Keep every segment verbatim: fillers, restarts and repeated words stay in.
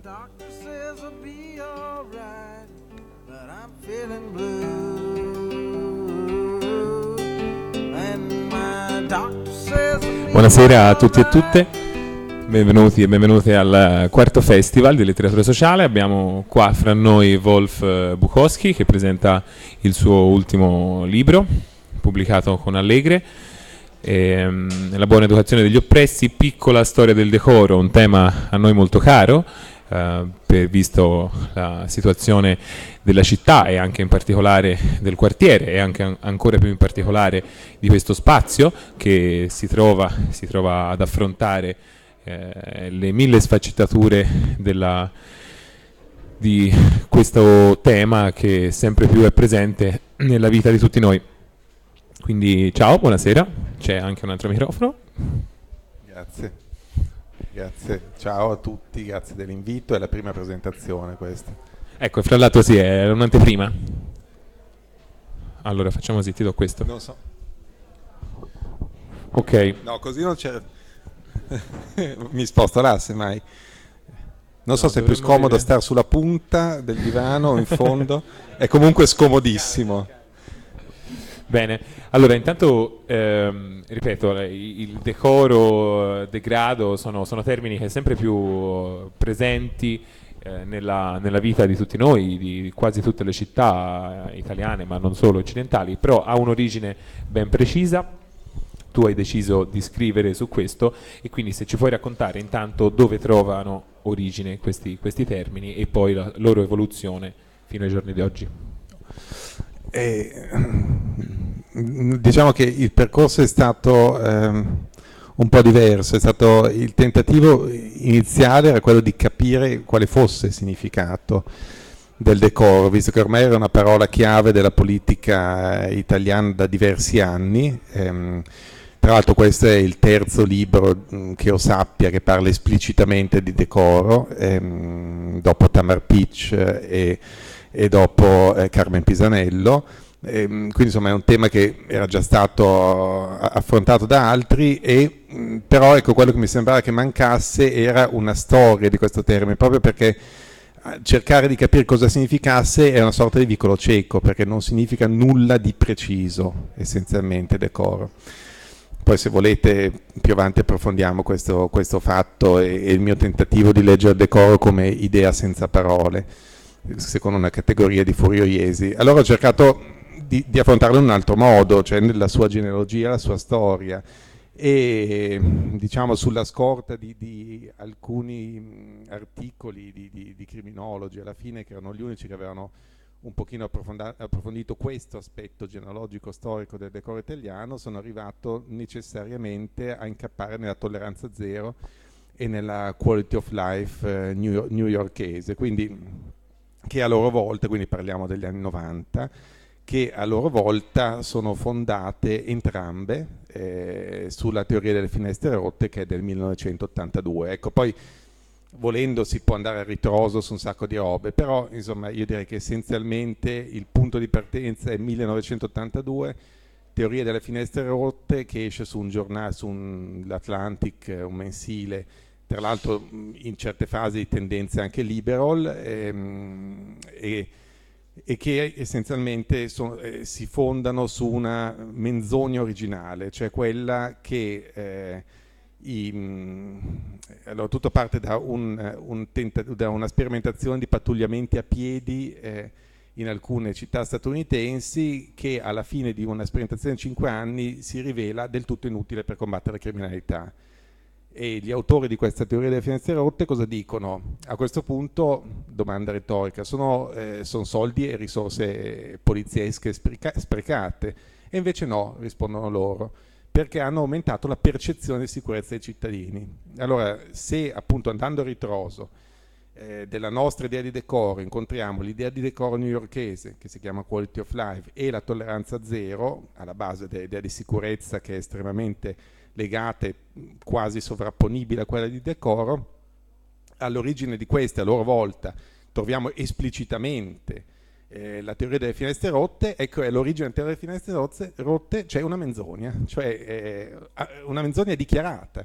doctor says I'll be alright, but I'm feeling blue. And my doctor says I'll be Buonasera a tutti e tutte, benvenuti e benvenute al quarto festival di letteratura sociale. Abbiamo qua fra noi Wolf Bukowski che presenta il suo ultimo libro pubblicato con Allegre, ehm, La buona educazione degli oppressi, piccola storia del decoro, un tema a noi molto caro, eh, per visto la situazione della città e anche in particolare del quartiere e anche an- ancora più in particolare di questo spazio che si trova, si trova ad affrontare eh, le mille sfaccettature della, di questo tema che sempre più è presente nella vita di tutti noi. Quindi ciao, buonasera, c'è anche un altro microfono. Grazie, grazie, ciao a tutti, grazie dell'invito, è la prima presentazione questa. Ecco, fra l'altro sì, è un'anteprima. Allora facciamo così, ti do questo. Non so. Ok. No, così non c'è... Mi sposto là, semmai. Non so No, se è più dovremmo scomodo vedere. stare sulla punta del divano o in fondo. È comunque scomodissimo. Bene, allora intanto ehm, ripeto, il decoro, degrado sono, sono termini che sempre più presenti eh, nella, nella vita di tutti noi, di quasi tutte le città italiane, ma non solo occidentali, però ha un'origine ben precisa. Tu hai deciso di scrivere su questo e quindi se ci puoi raccontare intanto dove trovano origine questi, questi termini e poi la loro evoluzione fino ai giorni di oggi. E, diciamo che il percorso è stato ehm, un po' diverso, è stato il tentativo iniziale era quello di capire quale fosse il significato del decoro, visto che ormai era una parola chiave della politica italiana da diversi anni. Ehm, tra l'altro questo è il terzo libro mh, che io sappia che parla esplicitamente di decoro, ehm, dopo Tamar Peach e e dopo eh, Carmen Pisanello, ehm, quindi insomma è un tema che era già stato affrontato da altri, e mh, però ecco quello che mi sembrava che mancasse era una storia di questo termine, proprio perché cercare di capire cosa significasse è una sorta di vicolo cieco, perché non significa nulla di preciso essenzialmente decoro. Poi se volete più avanti approfondiamo questo, questo fatto e, e il mio tentativo di leggere decoro come idea senza parole, secondo una categoria di furioiesi. Allora ho cercato di, di affrontarlo in un altro modo, cioè nella sua genealogia, la sua storia, e diciamo sulla scorta di, di alcuni articoli di, di, di criminologi, alla fine, che erano gli unici che avevano un pochino approfondito questo aspetto genealogico storico del decoro italiano, sono arrivato necessariamente a incappare nella tolleranza zero e nella quality of life eh, new, newyorkese, quindi che a loro volta, quindi parliamo degli anni novanta, che a loro volta sono fondate entrambe eh, sulla teoria delle finestre rotte, che è del millenovecentottantadue. Ecco, poi volendo si può andare a ritroso su un sacco di robe, però insomma io direi che essenzialmente il punto di partenza è millenovecentottantadue, teoria delle finestre rotte, che esce su un giornale, su un, l'Atlantic, un mensile, tra l'altro in certe fasi di tendenze anche liberal, ehm, e, e che essenzialmente sono, eh, si fondano su una menzogna originale, cioè quella che eh, i, mh, allora tutto parte da, un, un tenta- da una sperimentazione di pattugliamenti a piedi eh, in alcune città statunitensi, che alla fine di una sperimentazione di cinque anni si rivela del tutto inutile per combattere la criminalità. E gli autori di questa teoria delle finestre rotte cosa dicono? A questo punto, domanda retorica, sono, eh, sono soldi e risorse poliziesche spreca- sprecate? E invece no, rispondono loro, perché hanno aumentato la percezione di sicurezza dei cittadini. Allora, se appunto andando a ritroso eh, della nostra idea di decoro incontriamo l'idea di decoro newyorkese, che si chiama quality of life, e la tolleranza zero, alla base dell'idea di sicurezza che è estremamente legate, quasi sovrapponibili a quella di decoro, all'origine di queste a loro volta troviamo esplicitamente eh, la teoria delle finestre rotte. Ecco, all'origine della teoria delle finestre rotte, rotte c'è una menzogna, cioè eh, una menzogna dichiarata.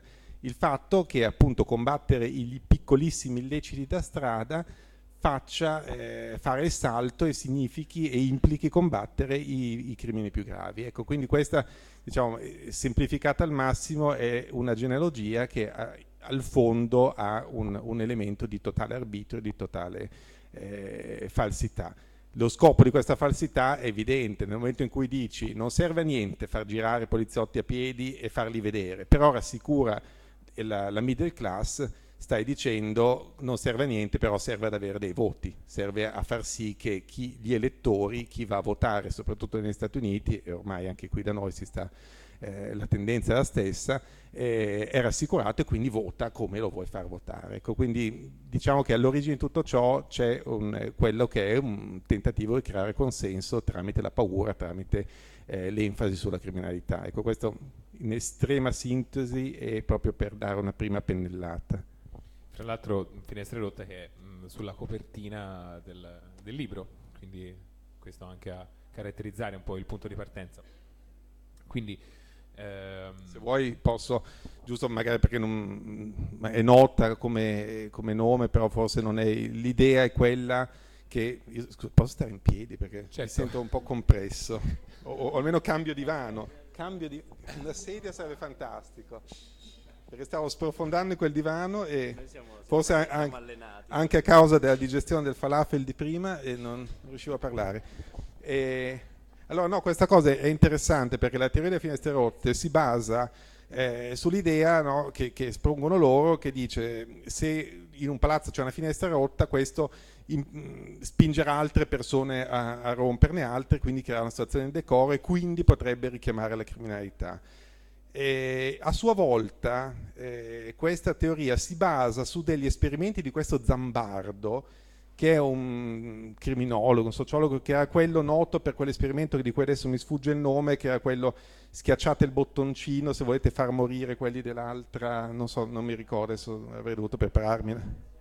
il fatto che appunto combattere i piccolissimi illeciti da strada faccia eh, fare il salto e significhi e implichi combattere i, i crimini più gravi. Ecco, quindi questa, diciamo, semplificata al massimo, è una genealogia che ha, al fondo ha un, un elemento di totale arbitrio, di totale eh, falsità. Lo scopo di questa falsità è evidente: nel momento in cui dici non serve a niente far girare poliziotti a piedi e farli vedere, però rassicura la, la middle class, stai dicendo non serve a niente, però serve ad avere dei voti, serve a far sì che chi, gli elettori, chi va a votare, soprattutto negli Stati Uniti, e ormai anche qui da noi si sta, eh, la tendenza è la stessa, eh, è rassicurato e quindi vota come lo vuoi far votare. Ecco, quindi diciamo che all'origine di tutto ciò c'è un, quello che è un tentativo di creare consenso tramite la paura, tramite eh, l'enfasi sulla criminalità. Ecco, questo in estrema sintesi è proprio per dare una prima pennellata. Tra l'altro Finestre Rotte che è mh, sulla copertina del, del libro, quindi questo anche a caratterizzare un po' il punto di partenza. Quindi ehm... se vuoi posso, giusto magari perché non, è nota come, come nome, però forse non è, l'idea è quella che io, scusa, posso stare in piedi perché certo. Mi sento un po' compresso, o, o almeno cambio divano, cambio di una sedia sarebbe fantastico. Perché stavo sprofondando in quel divano e siamo, forse siamo anche, anche a causa della digestione del falafel di prima e non, non riuscivo a parlare. E, allora no, questa cosa è interessante perché la teoria delle finestre rotte si basa eh, sull'idea, no, che, che espongono loro, che dice se in un palazzo c'è una finestra rotta, questo in, spingerà altre persone a, a romperne altre, quindi creerà una situazione di decoro e quindi potrebbe richiamare la criminalità. E a sua volta eh, questa teoria si basa su degli esperimenti di questo Zambardo, che è un criminologo, un sociologo, che era quello noto per quell'esperimento di cui adesso mi sfugge il nome, che era quello schiacciate il bottoncino se volete far morire quelli dell'altra, non so, non mi ricordo, adesso avrei dovuto prepararmi.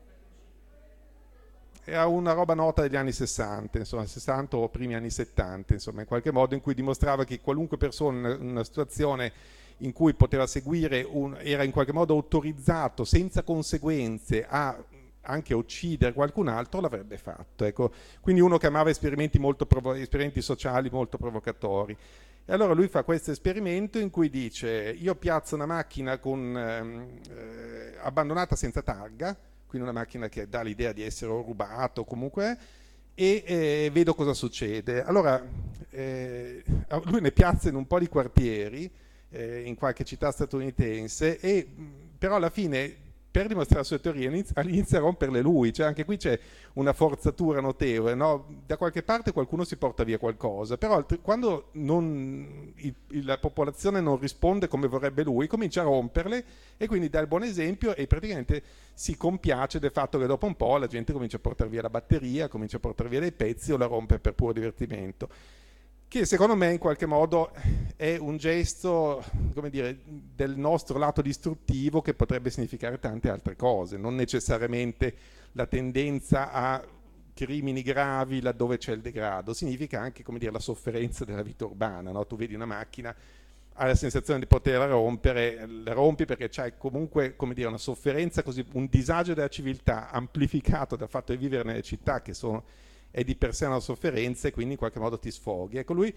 Era una roba nota degli anni sessanta, insomma, sessanta o primi anni settanta, insomma, in qualche modo, in cui dimostrava che qualunque persona in una situazione in cui poteva seguire, un, era in qualche modo autorizzato senza conseguenze a anche uccidere qualcun altro, l'avrebbe fatto. Ecco. Quindi uno che amava esperimenti, molto provo- esperimenti sociali molto provocatori. E allora lui fa questo esperimento in cui dice: io piazzo una macchina con, ehm, eh, abbandonata senza targa, quindi una macchina che dà l'idea di essere rubato comunque, e eh, vedo cosa succede. Allora eh, lui ne piazza in un po' di quartieri, eh, in qualche città statunitense, e però alla fine, per dimostrare la sua teoria, inizia a romperle lui, cioè anche qui c'è una forzatura notevole, no? Da qualche parte qualcuno si porta via qualcosa, però quando non, il, la popolazione non risponde come vorrebbe lui, comincia a romperle e quindi dà il buon esempio e praticamente si compiace del fatto che dopo un po' la gente comincia a portare via la batteria, comincia a portare via dei pezzi o la rompe per puro divertimento, che secondo me in qualche modo è un gesto, come dire, del nostro lato distruttivo, che potrebbe significare tante altre cose, non necessariamente la tendenza a crimini gravi laddove c'è il degrado, significa anche, come dire, la sofferenza della vita urbana, no? Tu vedi una macchina, hai la sensazione di poterla rompere, la rompi perché c'hai comunque, come dire, una sofferenza, così, un disagio della civiltà amplificato dal fatto di vivere nelle città che sono, è di per sé una sofferenza, e quindi in qualche modo ti sfoghi. Ecco, lui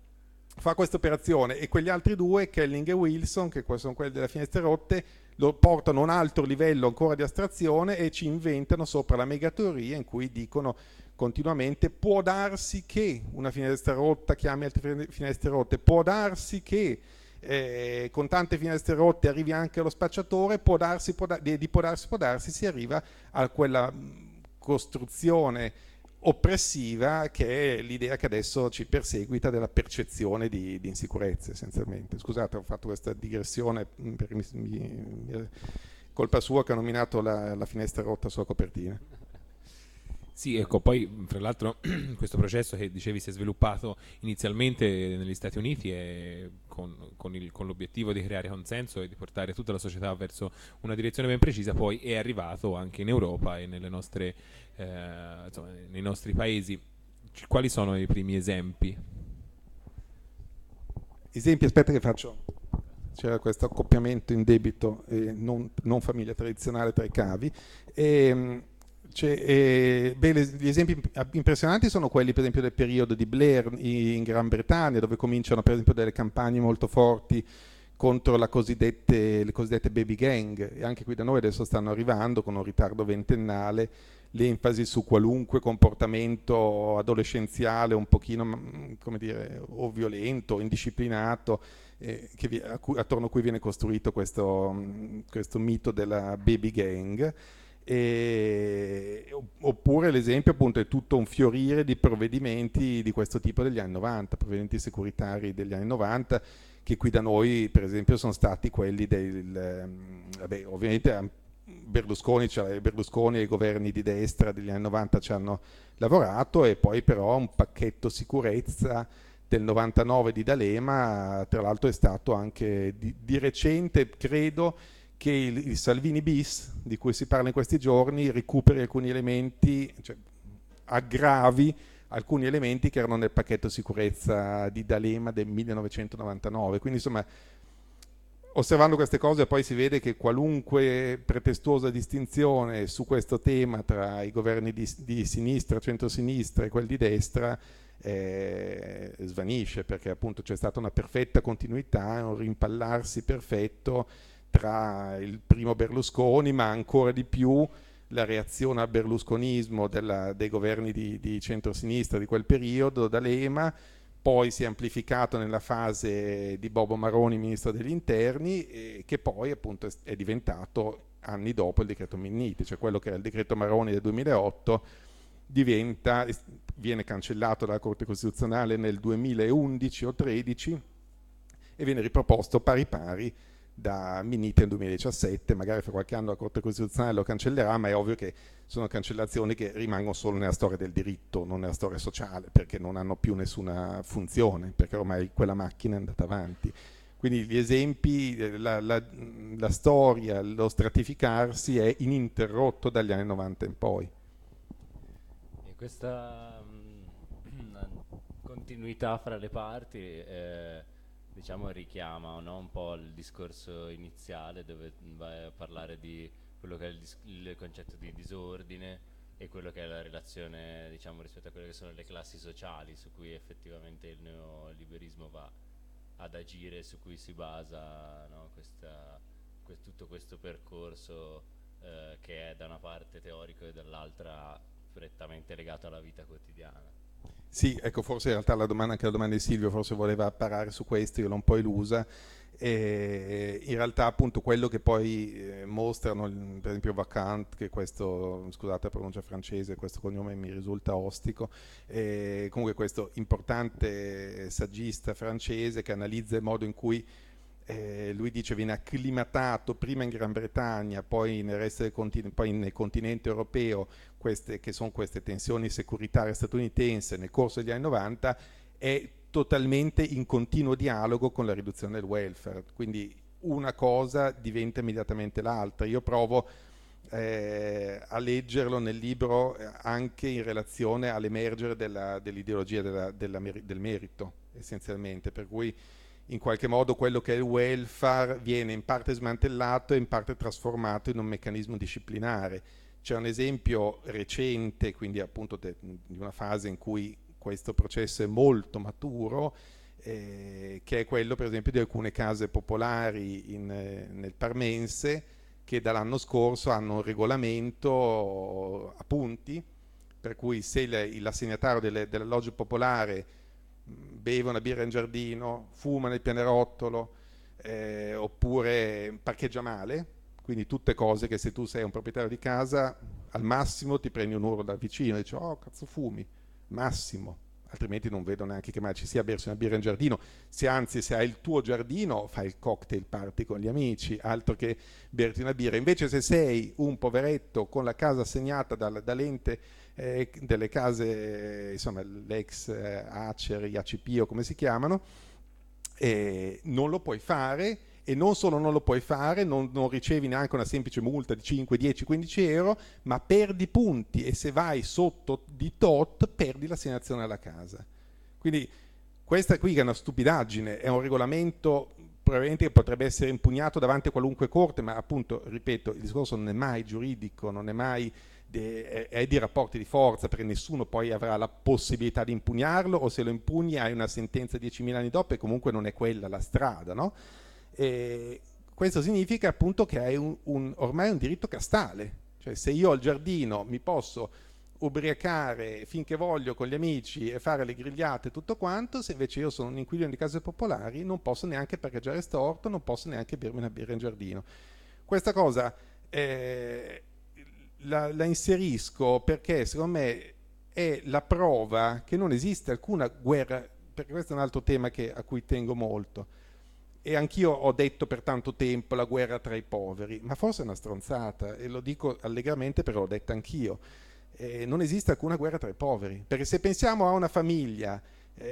fa questa operazione, e quegli altri due, Kelling e Wilson, che sono quelli delle finestre rotte, lo portano a un altro livello ancora di astrazione e ci inventano sopra la megateoria in cui dicono continuamente: può darsi che una finestra rotta chiami altre finestre rotte, può darsi che eh, con tante finestre rotte arrivi anche allo spacciatore, può darsi, può da- di, di può darsi, può darsi, si arriva a quella costruzione oppressiva che è l'idea che adesso ci perseguita della percezione di, di insicurezza, essenzialmente. Scusate, ho fatto questa digressione perché mi, mi, colpa sua che ho nominato la, la finestra rotta sulla copertina. Sì, ecco, poi fra l'altro questo processo che dicevi si è sviluppato inizialmente negli Stati Uniti e con, con, il, con l'obiettivo di creare consenso e di portare tutta la società verso una direzione ben precisa, poi è arrivato anche in Europa e nelle nostre, eh, insomma, nei nostri paesi. Quali sono i primi esempi? Esempi, aspetta che faccio c'era questo accoppiamento in debito e non, non famiglia tradizionale tra i cavi. E, e, beh, le, gli esempi impressionanti sono quelli per esempio del periodo di Blair in Gran Bretagna, dove cominciano per esempio delle campagne molto forti contro la cosiddette, le cosiddette baby gang, e anche qui da noi adesso stanno arrivando con un ritardo ventennale l'enfasi su qualunque comportamento adolescenziale un pochino, come dire, o violento o indisciplinato, eh, che vi, a cui, attorno a cui viene costruito questo, questo mito della baby gang. E, oppure l'esempio appunto è tutto un fiorire di provvedimenti di questo tipo degli anni novanta, provvedimenti securitari degli anni novanta, che qui da noi per esempio sono stati quelli del, vabbè, ovviamente Berlusconi, cioè Berlusconi e i governi di destra degli anni novanta ci hanno lavorato, e poi però un pacchetto sicurezza del novantanove di D'Alema, tra l'altro è stato anche di, di recente, credo che il, il Salvini bis, di cui si parla in questi giorni, recuperi alcuni elementi, cioè aggravi alcuni elementi che erano nel pacchetto sicurezza di D'Alema del millenovecentonovantanove. Quindi insomma, osservando queste cose poi si vede che qualunque pretestuosa distinzione su questo tema tra i governi di, di sinistra, centrosinistra e quelli di destra eh, svanisce, perché appunto c'è stata una perfetta continuità, un rimpallarsi perfetto tra il primo Berlusconi, ma ancora di più la reazione al berlusconismo della, dei governi di, di centrosinistra di quel periodo, D'Alema. Poi si è amplificato nella fase di Bobo Maroni, ministro degli interni, e che poi appunto è diventato anni dopo il decreto Minniti, cioè quello che era il decreto Maroni del duemilaotto diventa, viene cancellato dalla Corte Costituzionale nel duemilaundici o tredici e viene riproposto pari pari da Minniti nel duemiladiciassette. Magari fra qualche anno la Corte Costituzionale lo cancellerà, ma è ovvio che sono cancellazioni che rimangono solo nella storia del diritto, non nella storia sociale, perché non hanno più nessuna funzione, perché ormai quella macchina è andata avanti. Quindi gli esempi, la, la, la storia, lo stratificarsi è ininterrotto dagli anni novanta in poi. E questa mh, continuità fra le parti eh, diciamo richiama, no, un po' il discorso iniziale, dove vai a parlare di quello che è il, dis- il concetto di disordine e quello che è la relazione, diciamo, rispetto a quelle che sono le classi sociali su cui effettivamente il neoliberismo va ad agire, su cui si basa, no, questa, que- tutto questo percorso eh, che è da una parte teorico e dall'altra prettamente legato alla vita quotidiana. Sì, ecco, forse in realtà la domanda, anche la domanda di Silvio forse voleva parare su questo, io l'ho un po' elusa. E in realtà appunto quello che poi eh, mostrano, per esempio Vacant, che questo, scusate la pronuncia francese, questo cognome mi risulta ostico, eh, comunque questo importante saggista francese che analizza il modo in cui eh, lui dice viene acclimatato prima in Gran Bretagna, poi nel resto del continente, poi nel continente europeo, queste, che sono queste tensioni securitarie statunitensi nel corso degli anni novanta, è totalmente in continuo dialogo con la riduzione del welfare, quindi una cosa diventa immediatamente l'altra. Io provo eh, a leggerlo nel libro anche in relazione all'emergere della, dell'ideologia della, della, del merito, essenzialmente, per cui in qualche modo quello che è il welfare viene in parte smantellato e in parte trasformato in un meccanismo disciplinare. C'è un esempio recente, quindi appunto de, di una fase in cui questo processo è molto maturo, eh, che è quello per esempio di alcune case popolari in, eh, nel Parmense, che dall'anno scorso hanno un regolamento a punti, per cui se il, l'assegnatario delle, dell'alloggio popolare beve una birra in giardino, fuma nel pianerottolo, eh, oppure parcheggia male, quindi tutte cose che se tu sei un proprietario di casa al massimo ti prendi un urlo dal vicino e dici oh cazzo fumi, massimo, altrimenti non vedo neanche che mai ci sia bersi una birra in giardino. Se anzi se hai il tuo giardino fai il cocktail party con gli amici, altro che berti una birra. Invece se sei un poveretto con la casa assegnata dal, dall'ente eh, delle case, insomma l'ex eh, Acer, I A C P o come si chiamano, eh, non lo puoi fare. E non solo non lo puoi fare, non, non ricevi neanche una semplice multa di cinque, dieci, quindici euro, ma perdi punti e se vai sotto di tot perdi l'assegnazione alla casa. Quindi questa qui che è una stupidaggine, è un regolamento probabilmente potrebbe essere impugnato davanti a qualunque corte, ma appunto, ripeto, il discorso non è mai giuridico, non è mai de, è di rapporti di forza, perché nessuno poi avrà la possibilità di impugnarlo, o se lo impugni hai una sentenza diecimila anni dopo e comunque non è quella la strada, no? E questo significa appunto che hai un, un, ormai un diritto castale, cioè se io ho il giardino mi posso ubriacare finché voglio con gli amici e fare le grigliate e tutto quanto, se invece io sono un inquilino di case popolari non posso neanche parcheggiare storto, non posso neanche bermi una birra in giardino. Questa cosa eh, la, la inserisco perché secondo me è la prova che non esiste alcuna guerra, perché questo è un altro tema che, a cui tengo molto, e anch'io ho detto per tanto tempo la guerra tra i poveri, ma forse è una stronzata, e lo dico allegramente perché l'ho detta anch'io. Eh, non esiste alcuna guerra tra i poveri, perché se pensiamo a una famiglia,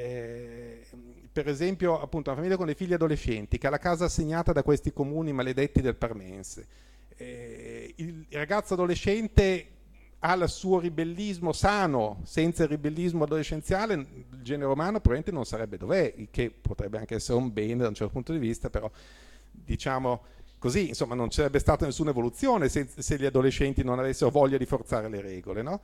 eh, per esempio appunto una famiglia con dei figli adolescenti che ha la casa assegnata da questi comuni maledetti del Parmense, eh, il ragazzo adolescente ha il suo ribellismo sano, senza il ribellismo adolescenziale il genere umano probabilmente non sarebbe dov'è, il che potrebbe anche essere un bene da un certo punto di vista, però diciamo così, insomma, non ci sarebbe stata nessuna evoluzione se, se gli adolescenti non avessero voglia di forzare le regole, no?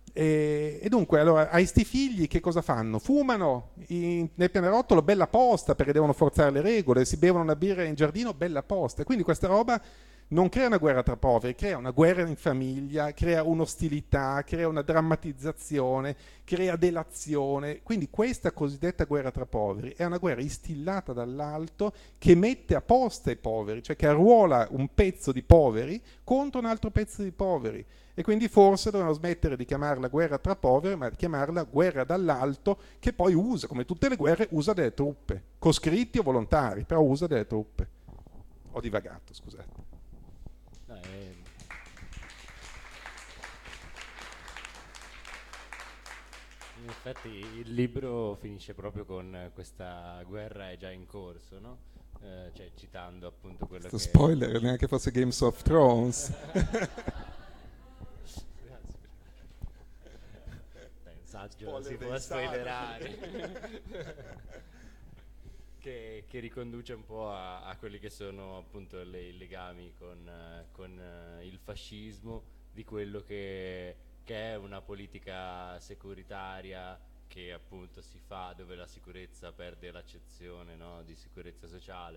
E, e dunque, allora, ai sti figli che cosa fanno? Fumano in, nel pianerottolo, bella posta, perché devono forzare le regole, si bevono una birra in giardino, bella posta. E quindi questa roba non crea una guerra tra poveri, crea una guerra in famiglia, crea un'ostilità, crea una drammatizzazione, crea delazione. Quindi questa cosiddetta guerra tra poveri è una guerra instillata dall'alto che mette a posta i poveri, cioè che arruola un pezzo di poveri contro un altro pezzo di poveri. E quindi forse dovremmo smettere di chiamarla guerra tra poveri, ma di chiamarla guerra dall'alto, che poi usa, come tutte le guerre, usa delle truppe, coscritti o volontari, però usa delle truppe. Ho divagato, scusate. In effetti il libro finisce proprio con questa guerra è già in corso, no? Eh, cioè citando appunto quello Questo che... spoiler, neanche fosse Games of Thrones. Dai, un saggio non si può spoilerare. che, che riconduce un po' a, a quelli che sono appunto le, i legami con, uh, con uh, il fascismo, di quello che... che è una politica securitaria che appunto si fa dove la sicurezza perde l'accezione, no, di sicurezza sociale,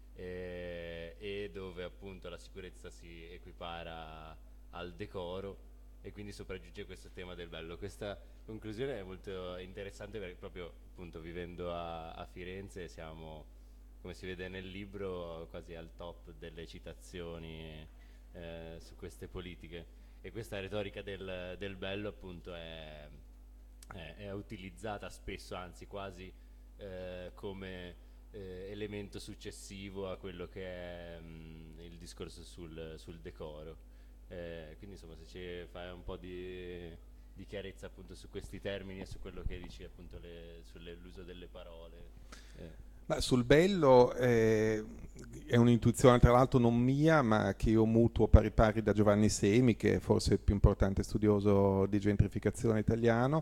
e, e dove appunto la sicurezza si equipara al decoro, e quindi sopraggiunge questo tema del bello. Questa conclusione è molto interessante perché proprio appunto vivendo a, a Firenze siamo, come si vede nel libro, quasi al top delle citazioni eh, su queste politiche. E questa retorica del, del bello appunto è, è, è utilizzata spesso, anzi quasi eh, come eh, elemento successivo a quello che è mh, il discorso sul, sul decoro. Eh, quindi insomma, se ci fai un po' di, di chiarezza appunto su questi termini e su quello che dici appunto le, sull'uso delle parole. Eh. Ma sul bello eh, è un'intuizione tra l'altro non mia, ma che io mutuo pari pari da Giovanni Semi, che è forse il più importante studioso di gentrificazione italiano,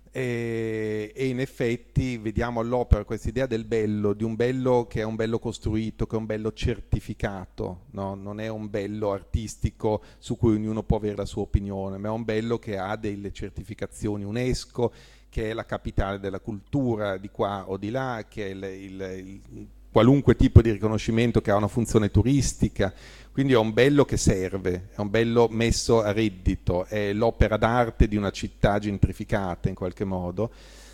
e, e in effetti vediamo all'opera questa idea del bello, di un bello che è un bello costruito, che è un bello certificato, no? Non è un bello artistico su cui ognuno può avere la sua opinione, ma è un bello che ha delle certificazioni UNESCO, che è la capitale della cultura di qua o di là, che è il, il, il, qualunque tipo di riconoscimento che ha una funzione turistica, quindi è un bello che serve, è un bello messo a reddito, è l'opera d'arte di una città gentrificata in qualche modo.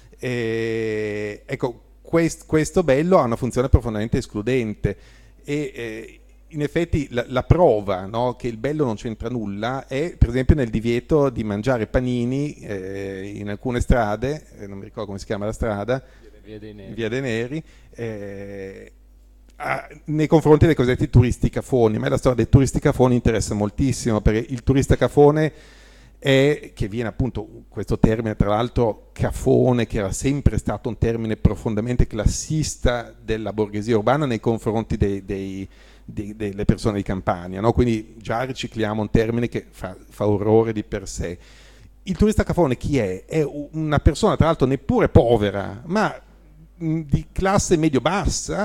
E, ecco, quest, questo bello ha una funzione profondamente escludente e eh, in effetti la, la prova, no, che il bello non c'entra nulla è per esempio nel divieto di mangiare panini eh, in alcune strade, eh, non mi ricordo come si chiama la strada, Via dei Neri, Via dei Neri eh, a, nei confronti dei cosiddetti turisti cafoni. A me la storia dei turisti cafoni interessa moltissimo, perché il turista cafone è, che viene appunto, questo termine tra l'altro cafone, che era sempre stato un termine profondamente classista della borghesia urbana nei confronti dei, dei Di, delle persone di campagna, no? Quindi già ricicliamo un termine che fa, fa orrore di per sé. Il turista cafone chi è? È una persona tra l'altro neppure povera, ma mh, di classe medio-bassa, che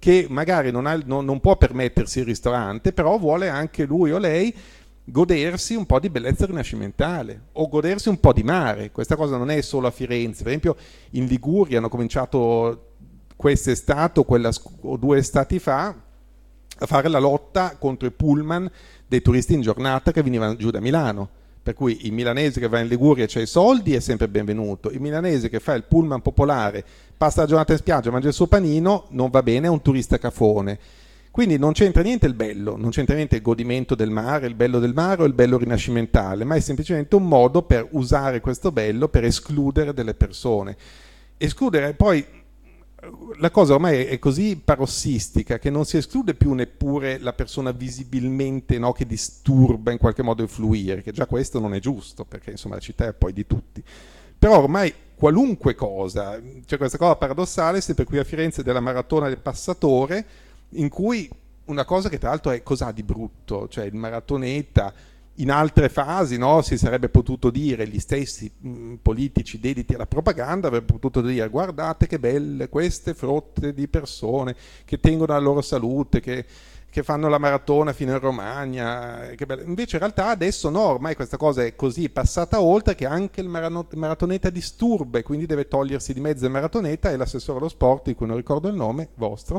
che magari non, ha, non, non può permettersi il ristorante, però vuole anche lui o lei godersi un po' di bellezza rinascimentale o godersi un po' di mare. Questa cosa non è solo a Firenze, per esempio in Liguria hanno cominciato quest'estate o, quella, o due estati fa a fare la lotta contro i pullman dei turisti in giornata che venivano giù da Milano, per cui il milanese che va in Liguria e c'ha i soldi è sempre benvenuto, il milanese che fa il pullman popolare, passa la giornata in spiaggia, mangia il suo panino, non va bene, è un turista cafone. Quindi non c'entra niente il bello, non c'entra niente il godimento del mare, il bello del mare o il bello rinascimentale, ma è semplicemente un modo per usare questo bello per escludere delle persone. Escludere poi, la cosa ormai è così parossistica che non si esclude più neppure la persona visibilmente, no, che disturba in qualche modo il fluire, che già questo non è giusto, perché insomma la città è poi di tutti. Però ormai qualunque cosa, c'è questa cosa paradossale, sempre qui a Firenze, della maratona del passatore, in cui una cosa che tra l'altro è cosa di brutto, cioè il maratoneta in altre fasi, no, si sarebbe potuto dire, gli stessi mh, politici dediti alla propaganda avrebbero potuto dire guardate che belle queste frotte di persone che tengono la loro salute, che, che fanno la maratona fino in Romagna, che belle. Invece in realtà adesso no, ormai questa cosa è così passata oltre che anche il maratoneta disturba e quindi deve togliersi di mezzo il maratoneta, e l'assessore allo sport, di cui non ricordo il nome, vostro,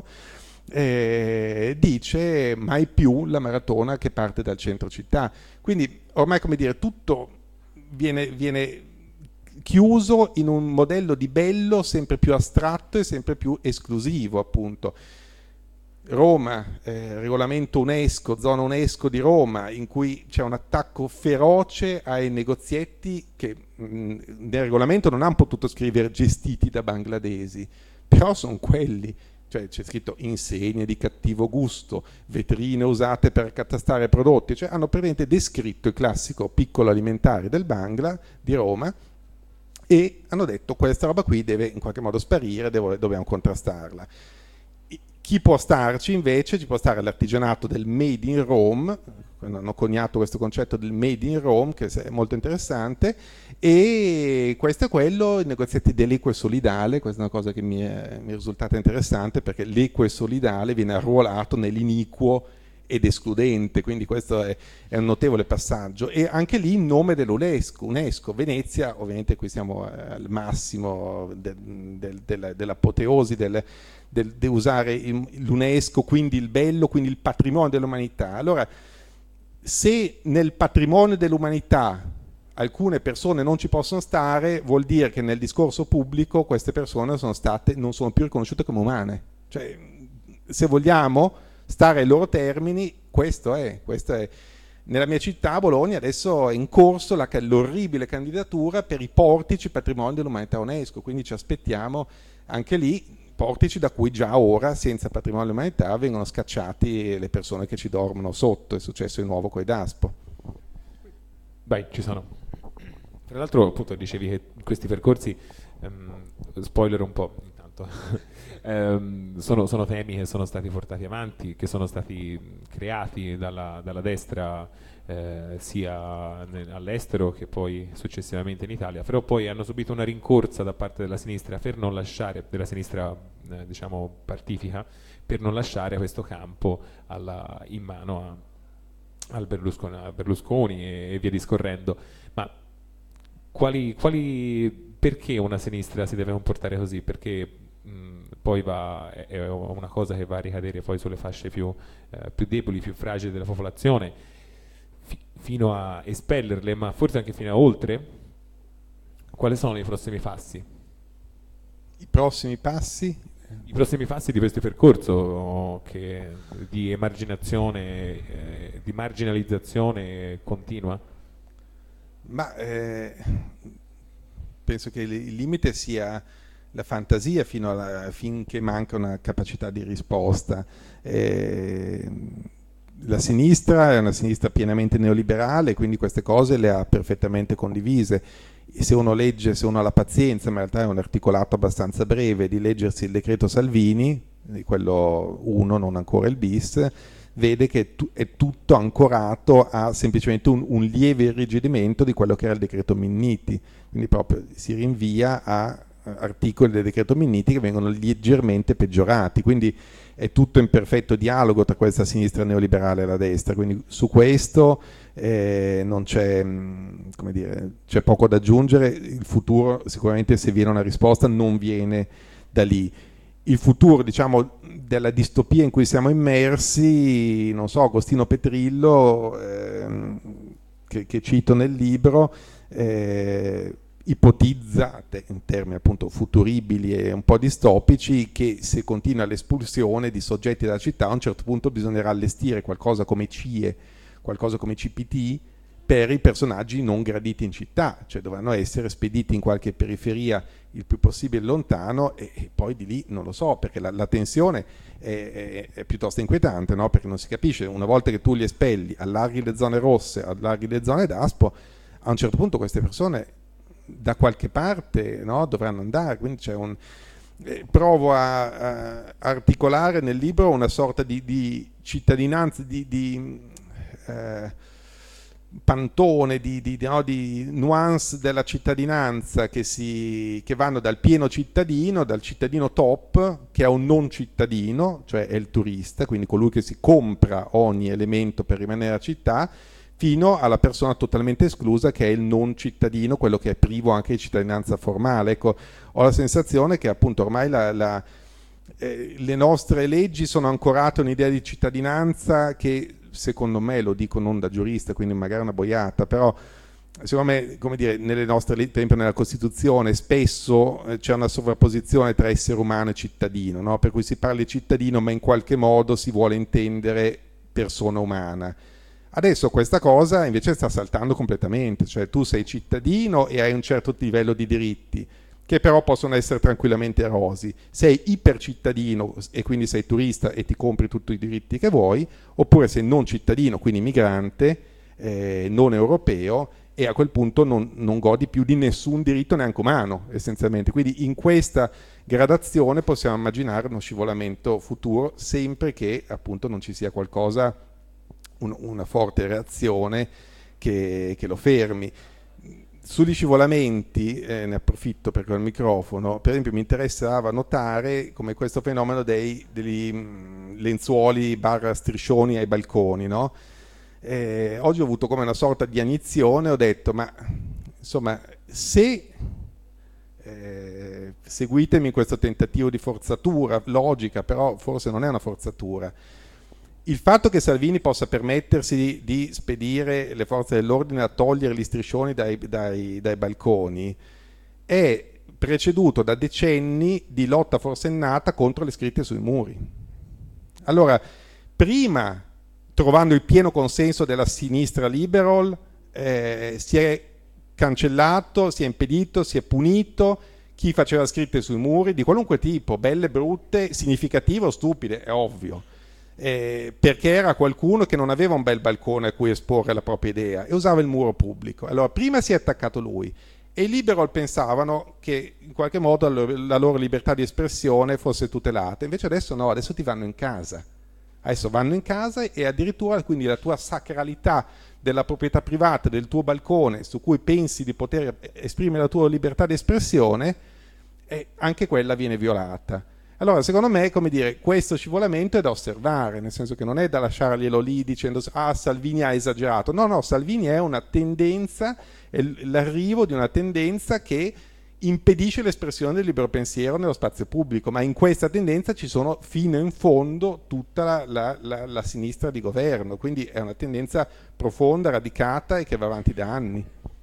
Eh, dice mai più la maratona che parte dal centro città. Quindi ormai, come dire, tutto viene, viene chiuso in un modello di bello sempre più astratto e sempre più esclusivo, appunto. Roma, eh, regolamento UNESCO, zona UNESCO di Roma, in cui c'è un attacco feroce ai negozietti che mh, nel regolamento non hanno potuto scrivere gestiti da bangladesi, però sono quelli. Cioè c'è scritto insegne di cattivo gusto, vetrine usate per accatastare prodotti, cioè hanno praticamente descritto il classico piccolo alimentare del Bangla di Roma e hanno detto questa roba qui deve in qualche modo sparire, devo, dobbiamo contrastarla. Chi può starci invece? Ci può stare l'artigianato del Made in Rome, hanno coniato questo concetto del Made in Rome che è molto interessante, e questo è quello, i negozietti dell'equo e solidale. Questa è una cosa che mi è, mi è risultata interessante, perché l'equo e solidale viene arruolato nell'iniquo ed escludente, quindi questo è, è un notevole passaggio, e anche lì in nome dell'UNESCO, UNESCO, Venezia, ovviamente qui siamo al massimo de, de, de, dell'apoteosi del, del, di usare l'UNESCO, quindi il bello, quindi il patrimonio dell'umanità. Allora, se nel patrimonio dell'umanità alcune persone non ci possono stare, vuol dire che nel discorso pubblico queste persone sono state, non sono più riconosciute come umane. Cioè, se vogliamo stare ai loro termini, questo è, questo è. Nella mia città, Bologna, adesso è in corso la, l'orribile candidatura per i portici patrimonio dell'umanità UNESCO, quindi ci aspettiamo anche lì portici da cui già ora, senza patrimonio dell'umanità, vengono scacciati le persone che ci dormono sotto. È successo di nuovo con i Daspo. Beh, ci sono. Tra l'altro, appunto, dicevi che questi percorsi, um, spoiler un po', intanto, um, sono, sono temi che sono stati portati avanti, che sono stati creati dalla, dalla destra eh, sia nel, all'estero che poi successivamente in Italia, però poi hanno subito una rincorsa da parte della sinistra per non lasciare, della sinistra eh, diciamo partifica, per non lasciare questo campo alla, in mano a, al Berlusconi, a Berlusconi e, e via discorrendo. Ma Quali, quali, perché una sinistra si deve comportare così? Perché mh, poi va, è una cosa che va a ricadere poi sulle fasce più, eh, più deboli, più fragili della popolazione, fi, fino a espellerle, ma forse anche fino a oltre. Quali sono i prossimi passi? I prossimi passi? I prossimi passi di questo percorso che, di emarginazione, eh, di marginalizzazione continua? Ma eh, penso che il limite sia la fantasia fino alla, finché manca una capacità di risposta. Eh, la sinistra è una sinistra pienamente neoliberale, quindi queste cose le ha perfettamente condivise. E se uno legge, se uno ha la pazienza, ma in realtà è un articolato abbastanza breve, di leggersi il decreto Salvini, quello uno, non ancora il bis, vede che è tutto ancorato a semplicemente un, un lieve irrigidimento di quello che era il decreto Minniti, quindi proprio si rinvia a articoli del decreto Minniti che vengono leggermente peggiorati, quindi è tutto in perfetto dialogo tra questa sinistra neoliberale e la destra, quindi su questo eh, non c'è, come dire, c'è poco da aggiungere. Il futuro sicuramente, se viene una risposta, non viene da lì. Il futuro, diciamo, della distopia in cui siamo immersi, non so, Agostino Petrillo, eh, che, che cito nel libro, eh, ipotizza in termini appunto futuribili e un po' distopici che se continua l'espulsione di soggetti dalla città, a un certo punto bisognerà allestire qualcosa come C I E, qualcosa come C P T per i personaggi non graditi in città, cioè dovranno essere spediti in qualche periferia il più possibile lontano, e, e poi di lì non lo so, perché la, la tensione è, è, è piuttosto inquietante, no? Perché non si capisce, una volta che tu li espelli, allarghi le zone rosse, allarghi le zone d'aspo, a un certo punto queste persone da qualche parte, no, dovranno andare, quindi c'è un... Eh, provo a, a articolare nel libro una sorta di, di cittadinanza, di... di eh, pantone di, di, no, di nuance della cittadinanza che, si, che vanno dal pieno cittadino, dal cittadino top che è un non cittadino, cioè è il turista, quindi colui che si compra ogni elemento per rimanere a città, fino alla persona totalmente esclusa che è il non cittadino, quello che è privo anche di cittadinanza formale. Ecco, ho la sensazione che appunto ormai la, la, eh, le nostre leggi sono ancorate a un'idea di cittadinanza che, secondo me, lo dico non da giurista, quindi magari una boiata, però secondo me, come dire, nelle nostre leggi, per esempio nella Costituzione, spesso eh, c'è una sovrapposizione tra essere umano e cittadino, no? Per cui si parla di cittadino, ma in qualche modo si vuole intendere persona umana. Adesso questa cosa invece sta saltando completamente, cioè tu sei cittadino e hai un certo livello di diritti, che però possono essere tranquillamente erosi. Sei ipercittadino e quindi sei turista e ti compri tutti i diritti che vuoi, oppure sei non cittadino, quindi migrante, eh, non europeo, e a quel punto non, non godi più di nessun diritto neanche umano, essenzialmente. Quindi in questa gradazione possiamo immaginare uno scivolamento futuro, sempre che appunto non ci sia qualcosa, un, una forte reazione che, che lo fermi. Sugli scivolamenti, eh, ne approfitto perché ho il microfono, per esempio mi interessava notare come questo fenomeno dei, degli mh, lenzuoli barra striscioni ai balconi, no? Eh, oggi ho avuto come una sorta di anizione, ho detto, ma insomma, se eh, seguitemi in questo tentativo di forzatura logica, però forse non è una forzatura, il fatto che Salvini possa permettersi di, di spedire le forze dell'ordine a togliere gli striscioni dai, dai, dai balconi è preceduto da decenni di lotta forsennata contro le scritte sui muri. Allora, prima, trovando il pieno consenso della sinistra liberal, eh, si è cancellato, si è impedito, si è punito chi faceva scritte sui muri di qualunque tipo, belle, brutte, significative o stupide, è ovvio. Eh, perché era qualcuno che non aveva un bel balcone a cui esporre la propria idea e usava il muro pubblico. Allora prima si è attaccato lui e i liberal pensavano che in qualche modo la loro libertà di espressione fosse tutelata, invece adesso no, adesso ti vanno in casa, adesso vanno in casa e addirittura quindi la tua sacralità della proprietà privata del tuo balcone su cui pensi di poter esprimere la tua libertà di espressione, eh, anche quella viene violata. Allora, secondo me, come dire, questo scivolamento è da osservare, nel senso che non è da lasciarglielo lì dicendo ah, Salvini ha esagerato. No, no, Salvini è una tendenza, è l'arrivo di una tendenza che impedisce l'espressione del libero pensiero nello spazio pubblico, ma in questa tendenza ci sono fino in fondo tutta la, la, la, la sinistra di governo, quindi è una tendenza profonda, radicata e che va avanti da anni.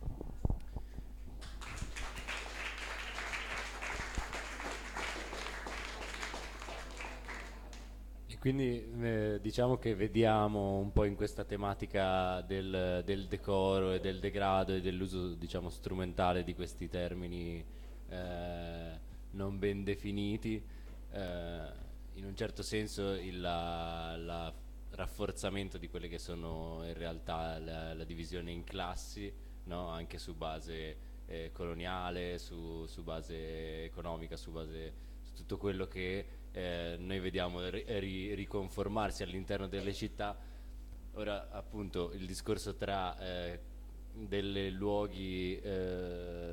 Quindi eh, diciamo che vediamo un po' in questa tematica del, del decoro e del degrado e dell'uso, diciamo, strumentale di questi termini eh, non ben definiti, eh, in un certo senso il la, la rafforzamento di quelle che sono in realtà la, la divisione in classi, no? Anche su base eh, coloniale, su, su base economica, su base su tutto quello che Eh, noi vediamo ri- riconformarsi all'interno delle città. Ora appunto il discorso tra eh, dei luoghi eh, dove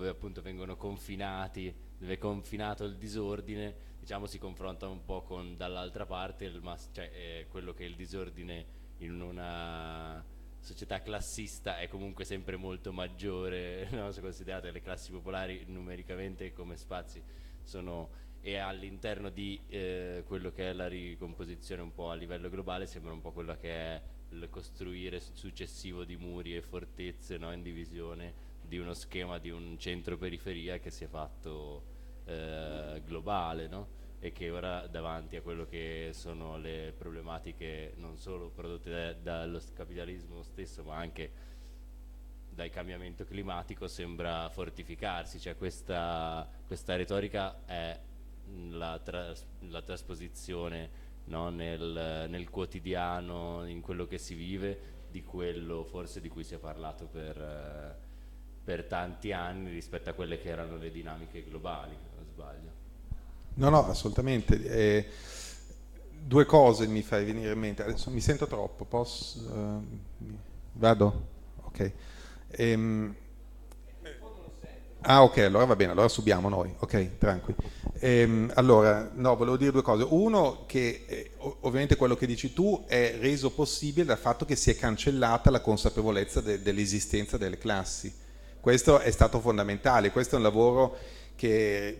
dove appunto vengono confinati, dove è confinato il disordine, diciamo si confronta un po' con dall'altra parte il mas- cioè eh, quello che è il disordine in una società classista è comunque sempre molto maggiore, no? Se considerate le classi popolari numericamente come spazi sono, e all'interno di eh, quello che è la ricomposizione un po' a livello globale sembra un po' quello che è il costruire successivo di muri e fortezze, no? In divisione di uno schema di un centro-periferia che si è fatto eh, globale, no? E che ora davanti a quello che sono le problematiche non solo prodotte da, dallo capitalismo stesso ma anche dal cambiamento climatico sembra fortificarsi, cioè questa, questa retorica è la, tras- la trasposizione, no? nel, nel quotidiano, in quello che si vive, di quello forse di cui si è parlato per, eh, per tanti anni rispetto a quelle che erano le dinamiche globali, se non sbaglio. No, no, assolutamente. Eh, due cose mi fai venire in mente. Adesso mi sento troppo, posso? Uh, vado? Ok. Ehm, ah, ok, allora va bene, allora subiamo noi. Ok, tranquilli. Ehm, allora, no, volevo dire due cose. Uno, che eh, ovviamente quello che dici tu è reso possibile dal fatto che si è cancellata la consapevolezza de- dell'esistenza delle classi. Questo è stato fondamentale, questo è un lavoro che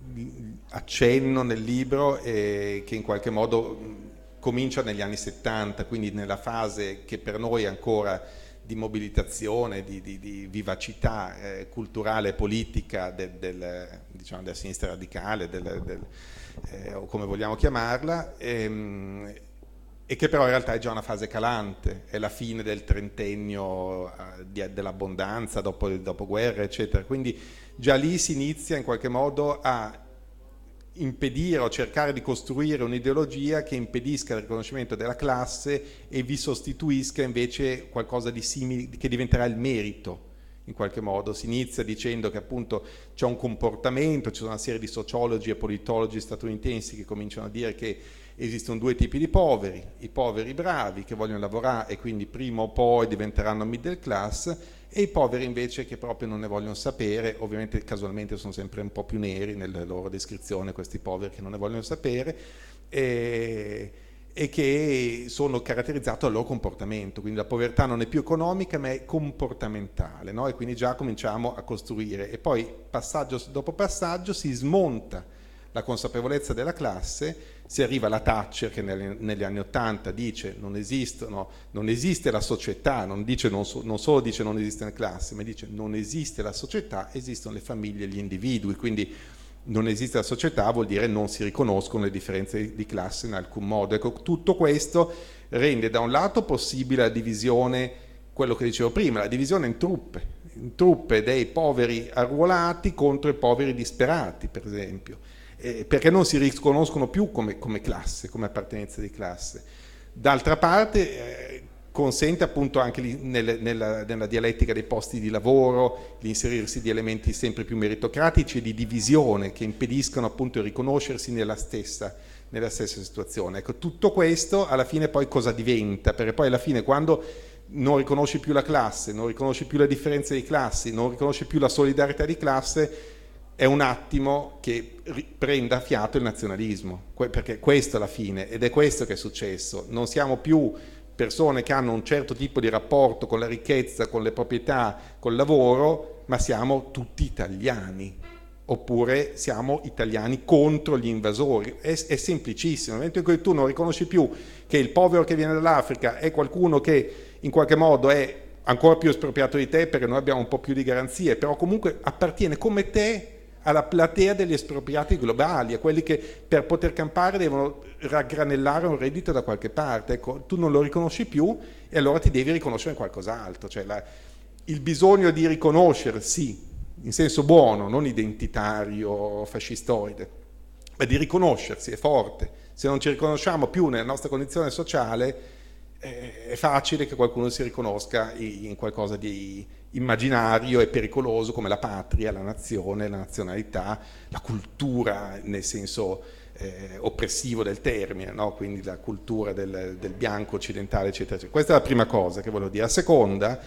accenno nel libro e che in qualche modo comincia negli anni settanta, quindi nella fase che per noi è ancora di mobilitazione, di, di, di vivacità eh, culturale e politica del, del, diciamo, della sinistra radicale, del, del, eh, o come vogliamo chiamarla, ehm, e che però in realtà è già una fase calante, è la fine del trentennio eh, di, dell'abbondanza dopo il dopoguerra, eccetera. Quindi già lì si inizia in qualche modo a impedire o cercare di costruire un'ideologia che impedisca il riconoscimento della classe e vi sostituisca invece qualcosa di simile, che diventerà il merito. In qualche modo si inizia dicendo che appunto c'è un comportamento, ci sono una serie di sociologi e politologi statunitensi che cominciano a dire che esistono due tipi di poveri, i poveri bravi che vogliono lavorare e quindi prima o poi diventeranno middle class, e i poveri invece che proprio non ne vogliono sapere. Ovviamente casualmente sono sempre un po' più neri nella loro descrizione questi poveri che non ne vogliono sapere, e, e che sono caratterizzati dal loro comportamento, quindi la povertà non è più economica ma è comportamentale, no? E quindi già cominciamo a costruire, e poi passaggio dopo passaggio si smonta la consapevolezza della classe. Si arriva alla Thatcher che negli, negli anni Ottanta dice non esistono, non esiste la società, non, dice, non, so, non solo dice non esiste la classe, ma dice non esiste la società, esistono le famiglie e gli individui, quindi non esiste la società vuol dire non si riconoscono le differenze di classe in alcun modo. Ecco, tutto questo rende da un lato possibile la divisione, quello che dicevo prima, la divisione in truppe, in truppe dei poveri arruolati contro i poveri disperati, per esempio. Eh, perché non si riconoscono più come, come classe, come appartenenza di classe. D'altra parte eh, consente appunto anche li, nelle, nella, nella dialettica dei posti di lavoro l'inserirsi di elementi sempre più meritocratici e di divisione che impediscono appunto il riconoscersi nella stessa, nella stessa situazione. Ecco, tutto questo alla fine poi cosa diventa? Perché poi alla fine quando non riconosci più la classe, non riconosci più la differenza di classi, non riconosci più la solidarietà di classe, è un attimo che prenda fiato il nazionalismo, perché questo è la fine ed è questo che è successo. Non siamo più persone che hanno un certo tipo di rapporto con la ricchezza, con le proprietà, col lavoro, ma siamo tutti italiani, oppure siamo italiani contro gli invasori. È, è semplicissimo. Nel momento in cui tu non riconosci più che il povero che viene dall'Africa è qualcuno che in qualche modo è ancora più espropriato di te, perché noi abbiamo un po' più di garanzie, però comunque appartiene come te alla platea degli espropriati globali, a quelli che per poter campare devono raggranellare un reddito da qualche parte. Ecco, tu non lo riconosci più e allora ti devi riconoscere in qualcos'altro. Cioè la, il bisogno di riconoscersi in senso buono, non identitario, fascistoide, ma di riconoscersi è forte. Se non ci riconosciamo più nella nostra condizione sociale, eh, è facile che qualcuno si riconosca in qualcosa di immaginario e pericoloso come la patria, la nazione, la nazionalità, la cultura nel senso eh, oppressivo del termine, no? Quindi la cultura del, del bianco occidentale, eccetera, eccetera. Questa è la prima cosa che volevo dire. La seconda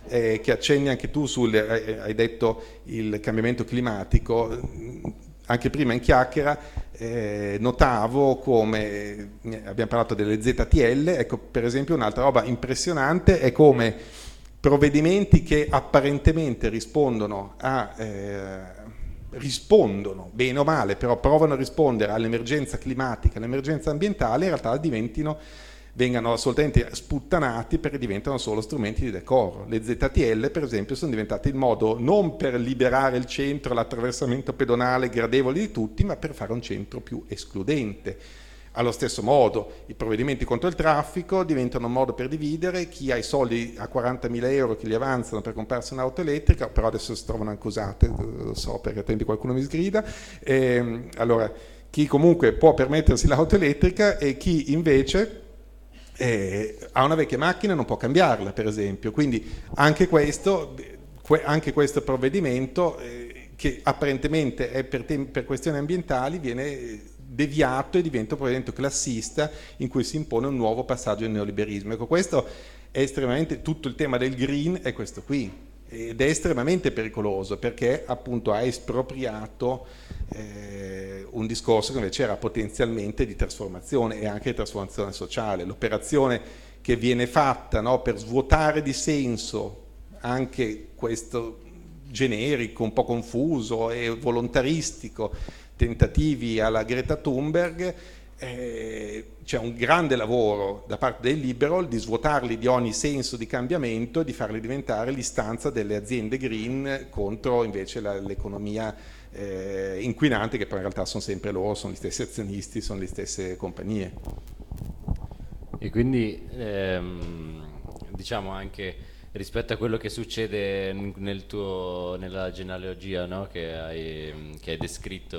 eh, che accenni anche tu sul, eh, hai detto il cambiamento climatico, anche prima in chiacchiera eh, notavo come, eh, abbiamo parlato delle Z T L, ecco per esempio un'altra roba impressionante è come provvedimenti che apparentemente rispondono a... Eh, rispondono bene o male, però provano a rispondere all'emergenza climatica, all'emergenza ambientale, in realtà diventino, vengano assolutamente sputtanati perché diventano solo strumenti di decoro. Le Z T L, per esempio, sono diventate il modo non per liberare il centro, l'attraversamento pedonale gradevole di tutti, ma per fare un centro più escludente. Allo stesso modo, i provvedimenti contro il traffico diventano un modo per dividere chi ha i soldi a quarantamila euro che gli avanzano per comprarsi un'auto elettrica, però adesso si trovano anche usate, lo so perché attenti qualcuno mi sgrida, e, allora chi comunque può permettersi l'auto elettrica e chi invece eh, ha una vecchia macchina e non può cambiarla, per esempio. Quindi anche questo, anche questo provvedimento eh, che apparentemente è per, tem- per questioni ambientali viene deviato e diventa un provvedimento classista in cui si impone un nuovo passaggio al neoliberismo. Ecco, questo è estremamente, tutto il tema del green è questo qui, ed è estremamente pericoloso perché appunto ha espropriato eh, un discorso che invece era potenzialmente di trasformazione e anche di trasformazione sociale. L'operazione che viene fatta, no, per svuotare di senso anche questo generico, un po' confuso e volontaristico tentativi alla Greta Thunberg, eh, c'è un grande lavoro da parte dei liberal di svuotarli di ogni senso di cambiamento e di farli diventare l'istanza delle aziende green contro invece la, l'economia eh, inquinante, che poi in realtà sono sempre loro, sono gli stessi azionisti, sono le stesse compagnie. E quindi ehm, diciamo anche rispetto a quello che succede nel tuo, nella genealogia, no? che, hai, che hai descritto,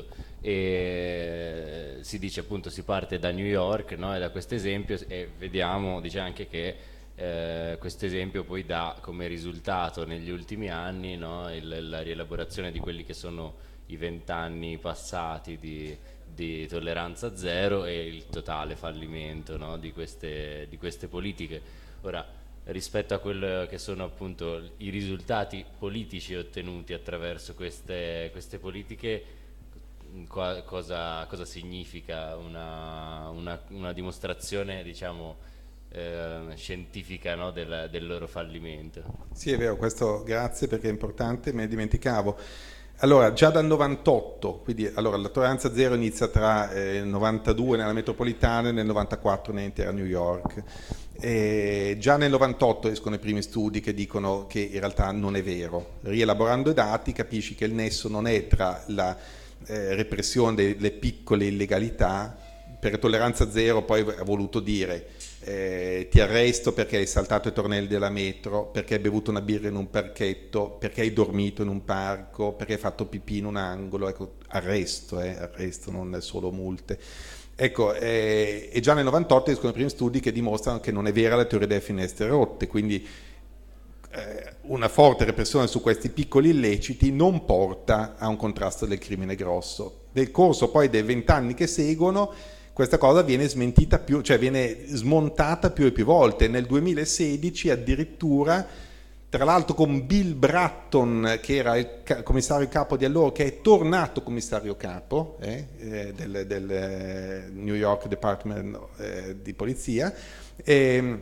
e si dice appunto si parte da New York, no? E da questo esempio, e vediamo, dice anche che eh, questo esempio poi dà come risultato negli ultimi anni, no? Il, la rielaborazione di quelli che sono i vent'anni passati di, di tolleranza zero e il totale fallimento, no? di, queste, di queste politiche. Ora, rispetto a quello che sono appunto i risultati politici ottenuti attraverso queste, queste politiche, co- cosa, cosa significa una, una, una dimostrazione, diciamo, eh, scientifica, no, del, del loro fallimento? Sì, è vero, questo grazie perché è importante, me ne dimenticavo. Allora, già dal novantotto, quindi allora, la tolleranza zero inizia tra eh, il novantadue nella metropolitana e nel novantaquattro nell'intera New York. E già nel novantotto escono i primi studi che dicono che in realtà non è vero. Rielaborando i dati capisci che il nesso non è tra la eh, repressione delle piccole illegalità, perché tolleranza zero poi ha voluto dire eh, ti arresto perché hai saltato i tornelli della metro, perché hai bevuto una birra in un parchetto, perché hai dormito in un parco, perché hai fatto pipì in un angolo, ecco, arresto, eh, arresto, non è solo multe. Ecco, eh, e già nel novantotto escono i primi studi che dimostrano che non è vera la teoria delle finestre rotte, quindi eh, una forte repressione su questi piccoli illeciti non porta a un contrasto del crimine grosso. Nel corso poi dei vent'anni che seguono questa cosa viene smentita più, cioè viene smontata più e più volte. Nel duemilasedici addirittura, tra l'altro con Bill Bratton, che era il ca- commissario capo di allora, che è tornato commissario capo eh, eh, del, del eh, New York Department eh, di Polizia, eh,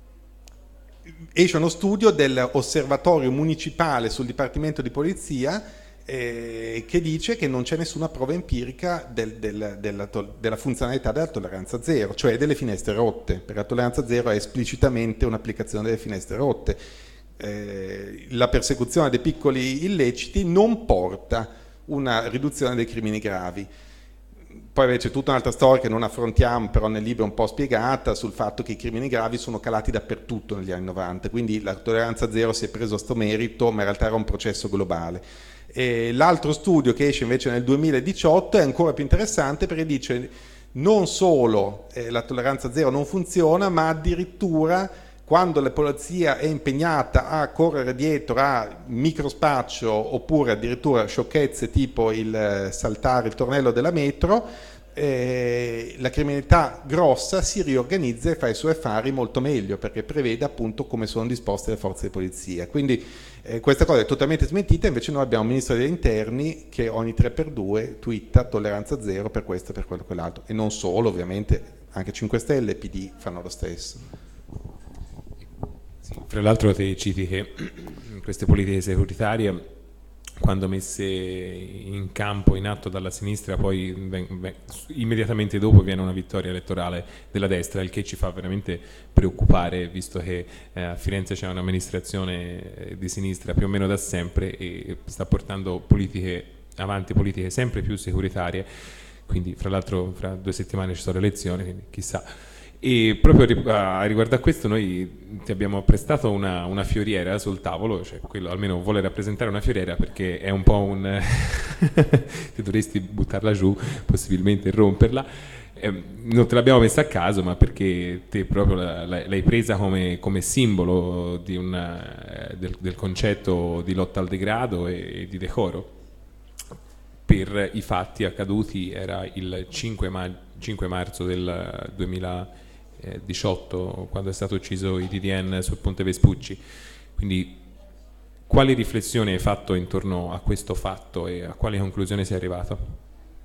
esce uno studio dell'osservatorio municipale sul Dipartimento di Polizia eh, che dice che non c'è nessuna prova empirica del, del, della, to- della funzionalità della tolleranza zero, cioè delle finestre rotte, perché la tolleranza zero è esplicitamente un'applicazione delle finestre rotte. Eh, la persecuzione dei piccoli illeciti non porta una riduzione dei crimini gravi. Poi invece c'è tutta un'altra storia che non affrontiamo, però nel libro è un po' spiegata, sul fatto che i crimini gravi sono calati dappertutto negli anni novanta, quindi la tolleranza zero si è preso sto merito, ma in realtà era un processo globale. E l'altro studio che esce invece nel duemiladiciotto è ancora più interessante perché dice non solo eh, la tolleranza zero non funziona, ma addirittura quando la polizia è impegnata a correre dietro a microspaccio oppure addirittura sciocchezze tipo il saltare il tornello della metro, eh, la criminalità grossa si riorganizza e fa i suoi affari molto meglio, perché prevede appunto come sono disposte le forze di polizia. Quindi eh, questa cosa è totalmente smentita. Invece noi abbiamo un ministro degli interni che ogni tre per due twitta tolleranza zero per questo, per quello, quell'altro, e non solo, ovviamente anche cinque Stelle e P D fanno lo stesso. Sì, fra l'altro te citi che queste politiche securitarie, quando messe in campo, in atto dalla sinistra, poi ven- ven- immediatamente dopo viene una vittoria elettorale della destra, il che ci fa veramente preoccupare, visto che eh, a Firenze c'è un'amministrazione di sinistra più o meno da sempre e sta portando politiche avanti, politiche sempre più securitarie. Quindi fra l'altro fra due settimane ci sono le elezioni, quindi chissà. E proprio a riguardo a questo noi ti abbiamo prestato una, una fioriera sul tavolo, cioè quello almeno vuole rappresentare una fioriera, perché è un po' un ti dovresti buttarla giù, possibilmente romperla. Eh, non te l'abbiamo messa a caso, ma perché te proprio la, la, l'hai presa come, come simbolo di una, del, del concetto di lotta al degrado e, e di decoro. Per i fatti accaduti era il cinque, ma- cinque marzo del duemiladiciotto, quando è stato ucciso I D D N sul Ponte Vespucci. Quindi quali riflessioni hai fatto intorno a questo fatto e a quale conclusione sei arrivato?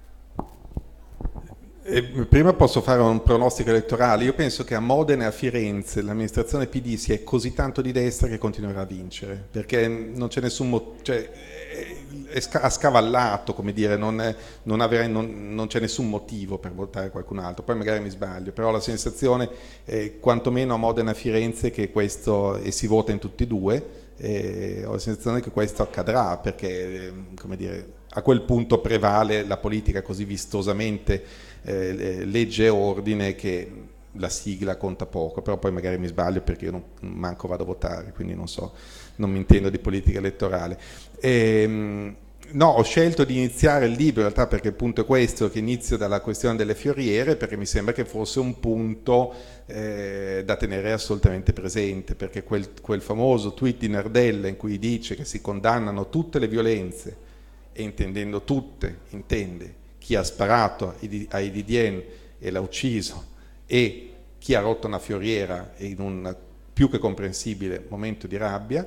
Eh, prima posso fare un pronostico elettorale. Io penso che a Modena e a Firenze l'amministrazione P D sia così tanto di destra che continuerà a vincere, perché non c'è nessun mo- cioè, è sca- ha scavallato, come dire, non, è, non, avere, non, non c'è nessun motivo per votare qualcun altro. Poi magari mi sbaglio, però la sensazione è quantomeno a Modena e a Firenze che questo, e si vota in tutti e due, eh, ho la sensazione che questo accadrà, perché come dire, a quel punto prevale la politica così vistosamente eh, legge e ordine che la sigla conta poco. Però poi magari mi sbaglio, perché io non, manco vado a votare, quindi non so, non mi intendo di politica elettorale. E, no, ho scelto di iniziare il libro in realtà perché il punto è questo, che inizio dalla questione delle fioriere, perché mi sembra che fosse un punto eh, da tenere assolutamente presente, perché quel, quel famoso tweet di Nardella in cui dice che si condannano tutte le violenze, e intendendo tutte, intende chi ha sparato ai D D N e l'ha ucciso, e chi ha rotto una fioriera in un più che comprensibile momento di rabbia,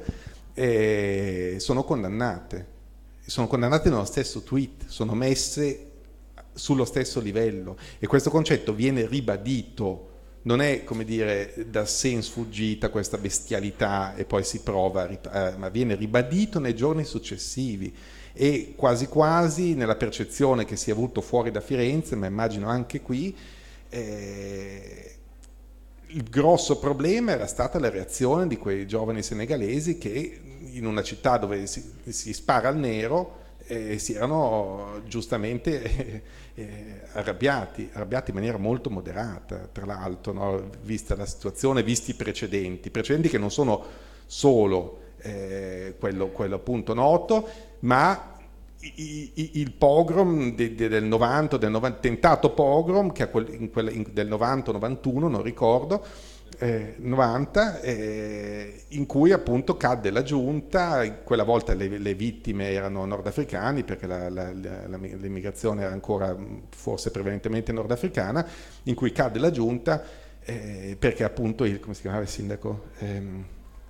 eh, sono condannate. Sono condannate nello stesso tweet, sono messe sullo stesso livello, e questo concetto viene ribadito. Non è, come dire, da sé in sfuggita questa bestialità e poi si prova, a, ma viene ribadito nei giorni successivi, e quasi quasi nella percezione che si è avuto fuori da Firenze, ma immagino anche qui, eh, il grosso problema era stata la reazione di quei giovani senegalesi che in una città dove si, si spara al nero eh, si erano giustamente eh, eh, arrabbiati, arrabbiati in maniera molto moderata, tra l'altro, no? Vista la situazione, visti i precedenti, precedenti che non sono solo eh, quello, quello appunto noto, ma i, i, il pogrom de, de, del novanta, del novanta, tentato pogrom che quel, in quel, in, del novanta novantuno, non ricordo, eh, novanta, eh, in cui appunto cadde la giunta. Quella volta le, le vittime erano nordafricani, perché la, la, la, la, l'immigrazione era ancora forse prevalentemente nordafricana, in cui cadde la giunta eh, perché appunto il, come si chiamava il sindaco? Ehm,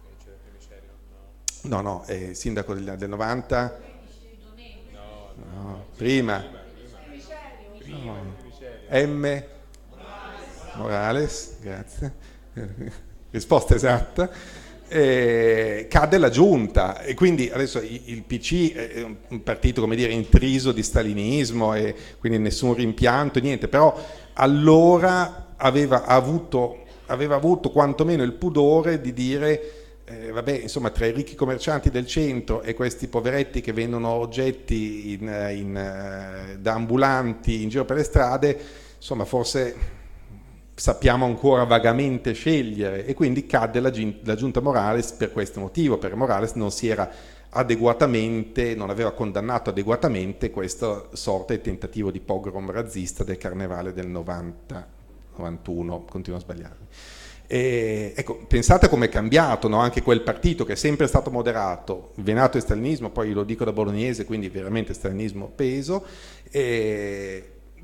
no, no, è il sindaco del, del novanta. No, prima, no. M. Morales, grazie, risposta esatta. Eh, cade la giunta, e quindi adesso il, il P C è un partito, come dire, intriso di stalinismo, e quindi nessun rimpianto, niente, però allora aveva avuto, aveva avuto quantomeno il pudore di dire Eh, vabbè, insomma, tra i ricchi commercianti del centro e questi poveretti che vendono oggetti in, in, da ambulanti in giro per le strade, insomma, forse sappiamo ancora vagamente scegliere, e quindi cadde la, la giunta Morales per questo motivo, perché Morales non si era adeguatamente, non aveva condannato adeguatamente questa sorta di tentativo di pogrom razzista del carnevale del novanta novantuno, continuo a sbagliarmi. E, ecco, pensate come è cambiato, no? Anche quel partito che è sempre stato moderato, venato il stalinismo, poi lo dico da bolognese, quindi veramente stalinismo peso, e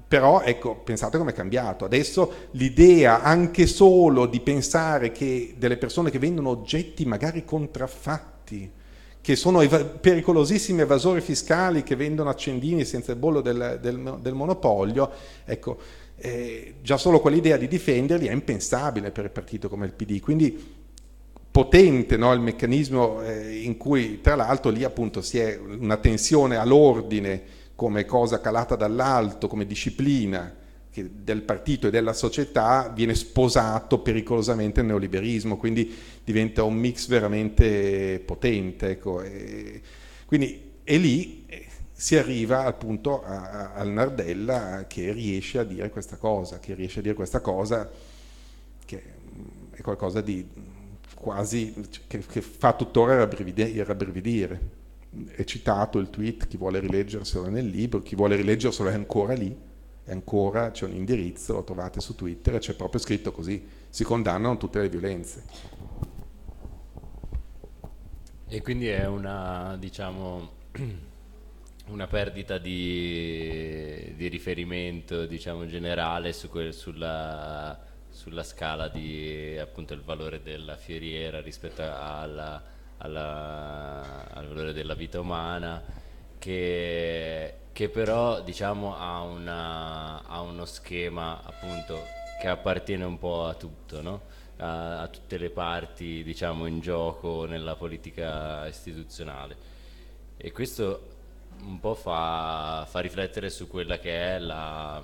Però ecco, pensate come è cambiato. Adesso l'idea anche solo di pensare che delle persone che vendono oggetti magari contraffatti, che sono eva- pericolosissimi evasori fiscali, che vendono accendini senza il bollo del, del, del monopolio, ecco, eh, già solo quell'idea di difenderli è impensabile per il partito come il P D. Quindi potente, no, il meccanismo eh, in cui tra l'altro lì appunto si è una tensione all'ordine come cosa calata dall'alto, come disciplina che del partito e della società, viene sposato pericolosamente il neoliberismo, quindi diventa un mix veramente potente, ecco. E quindi e lì si arriva appunto a, a, al Nardella che riesce a dire questa cosa, che riesce a dire questa cosa che è qualcosa di quasi che, che fa tuttora rabbrividire, rabbrividire. È citato il tweet, chi vuole rileggerselo nel libro, chi vuole rileggerselo è ancora lì, è ancora, c'è un indirizzo, lo trovate su Twitter e c'è proprio scritto così: si condannano tutte le violenze. E quindi è una, diciamo, una perdita di, di riferimento, diciamo, generale su quel, sulla, sulla scala di appunto il valore della fieriera rispetto alla Alla, al valore della vita umana, che, che però diciamo ha, una, ha uno schema appunto che appartiene un po' a tutto, no? a, a tutte le parti, diciamo, in gioco nella politica istituzionale, e questo un po' fa, fa riflettere su quella che è la,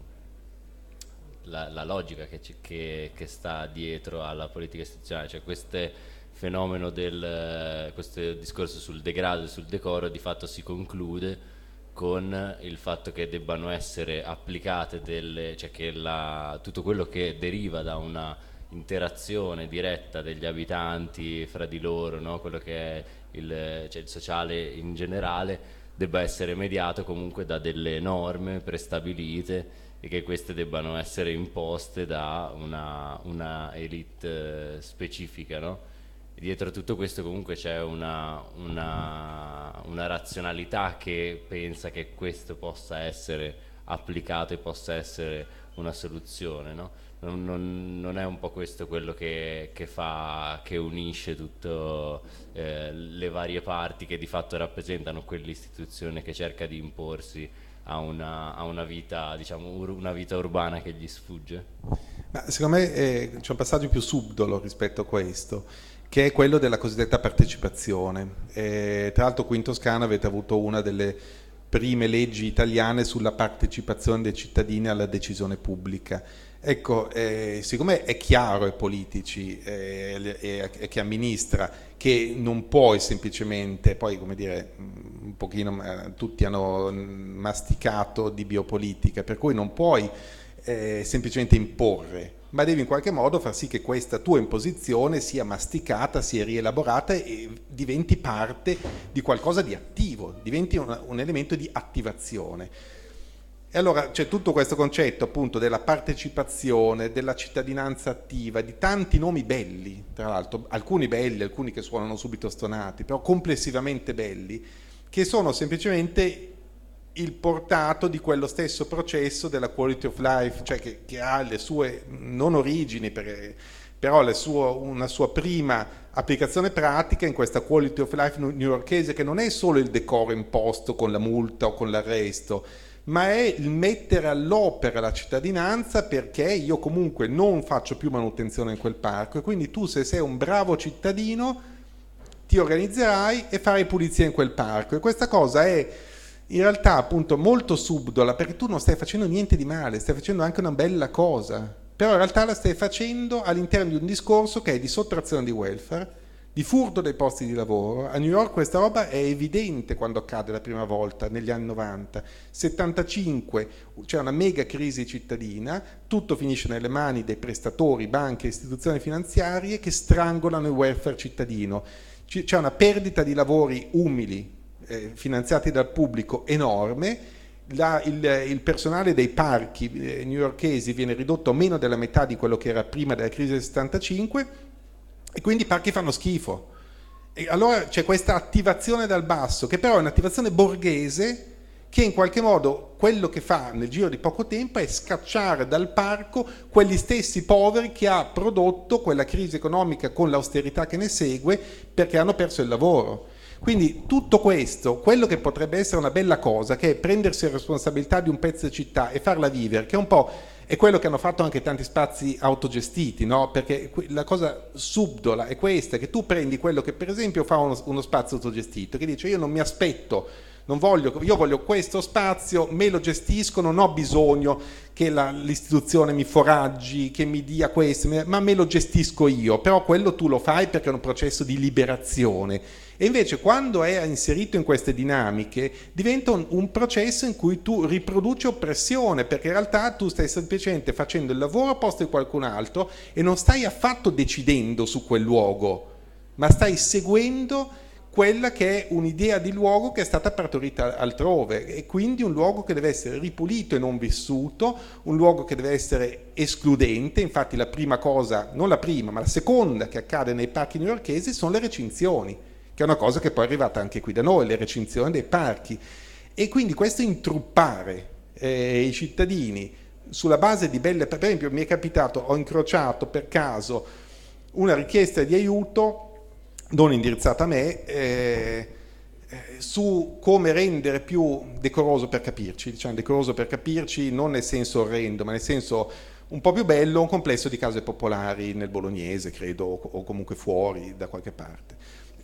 la, la logica che, che, che sta dietro alla politica istituzionale, cioè queste fenomeno del questo discorso sul degrado e sul decoro di fatto si conclude con il fatto che debbano essere applicate delle, cioè che la, tutto quello che deriva da una interazione diretta degli abitanti fra di loro, no? Quello che è il, cioè il sociale in generale, debba essere mediato comunque da delle norme prestabilite e che queste debbano essere imposte da una, una elite specifica, no? Dietro tutto questo comunque c'è una, una, una razionalità che pensa che questo possa essere applicato e possa essere una soluzione, no? Non, non, non è un po' questo quello che, che fa, che unisce tutto eh, le varie parti che di fatto rappresentano quell'istituzione che cerca di imporsi a una, a una vita, diciamo, ur, una vita urbana che gli sfugge? Ma secondo me eh, c'è un passaggio più subdolo rispetto a questo, che è quello della cosiddetta partecipazione. Eh, tra l'altro qui in Toscana avete avuto una delle prime leggi italiane sulla partecipazione dei cittadini alla decisione pubblica. Ecco, eh, siccome è chiaro ai politici eh, e a chi amministra che non puoi semplicemente, poi come dire, un pochino eh, tutti hanno masticato di biopolitica, per cui non puoi eh, semplicemente imporre, ma devi in qualche modo far sì che questa tua imposizione sia masticata, sia rielaborata e diventi parte di qualcosa di attivo, diventi un, un elemento di attivazione. E allora c'è tutto questo concetto appunto della partecipazione, della cittadinanza attiva, di tanti nomi belli, tra l'altro, alcuni belli, alcuni che suonano subito stonati, però complessivamente belli, che sono semplicemente il portato di quello stesso processo della quality of life, cioè che, che ha le sue non origini, perché, però le suo, una sua prima applicazione pratica in questa quality of life newyorkese, che non è solo il decoro imposto con la multa o con l'arresto, ma è il mettere all'opera la cittadinanza, perché io comunque non faccio più manutenzione in quel parco e quindi tu, se sei un bravo cittadino, ti organizzerai e farai pulizia in quel parco. E questa cosa è in realtà appunto molto subdola, perché tu non stai facendo niente di male, stai facendo anche una bella cosa, però in realtà la stai facendo all'interno di un discorso che è di sottrazione di welfare, di furto dei posti di lavoro. A New York questa roba è evidente quando accade la prima volta, negli anni novanta. settantacinque c'è una mega crisi cittadina, tutto finisce nelle mani dei prestatori, banche, istituzioni finanziarie che strangolano il welfare cittadino. C'è una perdita di lavori umili, eh, finanziati dal pubblico, enorme. La, il, il personale dei parchi eh, newyorkesi viene ridotto a meno della metà di quello che era prima della crisi del settantacinque, e quindi i parchi fanno schifo. E allora c'è questa attivazione dal basso, che però è un'attivazione borghese, che in qualche modo quello che fa nel giro di poco tempo è scacciare dal parco quegli stessi poveri che ha prodotto quella crisi economica con l'austerità che ne segue, perché hanno perso il lavoro. Quindi tutto questo, quello che potrebbe essere una bella cosa, che è prendersi la responsabilità di un pezzo di città e farla vivere, che è un po' è quello che hanno fatto anche tanti spazi autogestiti, no? Perché la cosa subdola è questa, che tu prendi quello che per esempio fa uno, uno spazio autogestito, che dice io non mi aspetto, non voglio, io voglio questo spazio, me lo gestisco, non ho bisogno che la, l'istituzione mi foraggi, che mi dia questo, ma me lo gestisco io, però quello tu lo fai perché è un processo di liberazione. E invece quando è inserito in queste dinamiche diventa un, un processo in cui tu riproduci oppressione, perché in realtà tu stai semplicemente facendo il lavoro a posto di qualcun altro e non stai affatto decidendo su quel luogo, ma stai seguendo quella che è un'idea di luogo che è stata partorita altrove, e quindi un luogo che deve essere ripulito e non vissuto, un luogo che deve essere escludente. Infatti la prima cosa, non la prima, ma la seconda che accade nei parchi newyorkesi sono le recinzioni, che è una cosa che poi è arrivata anche qui da noi, le recinzioni dei parchi. E quindi questo intruppare eh, i cittadini sulla base di belle... Per esempio mi è capitato, ho incrociato per caso una richiesta di aiuto non indirizzata a me, eh, eh, su come rendere più decoroso, per capirci, diciamo decoroso per capirci non nel senso orrendo, ma nel senso un po' più bello, un complesso di case popolari nel Bolognese, credo, o, o comunque fuori da qualche parte,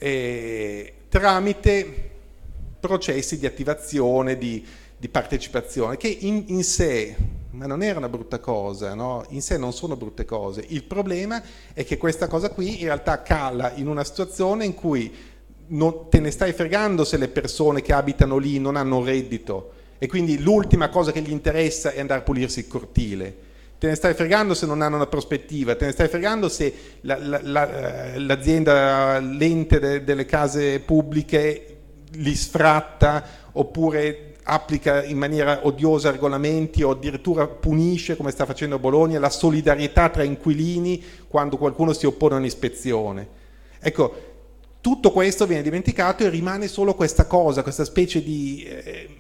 eh, tramite processi di attivazione, di, di partecipazione, che in, in sé, ma non era una brutta cosa, no? In sé non sono brutte cose. Il problema è che questa cosa qui in realtà cala in una situazione in cui non te ne stai fregando se le persone che abitano lì non hanno un reddito e quindi l'ultima cosa che gli interessa è andare a pulirsi il cortile. Te ne stai fregando se non hanno una prospettiva, te ne stai fregando se la, la, la, l'azienda, l'ente de, delle case pubbliche li sfratta oppure applica in maniera odiosa regolamenti o addirittura punisce, come sta facendo a Bologna, la solidarietà tra inquilini quando qualcuno si oppone a un'ispezione. Ecco, tutto questo viene dimenticato e rimane solo questa cosa, questa specie di eh,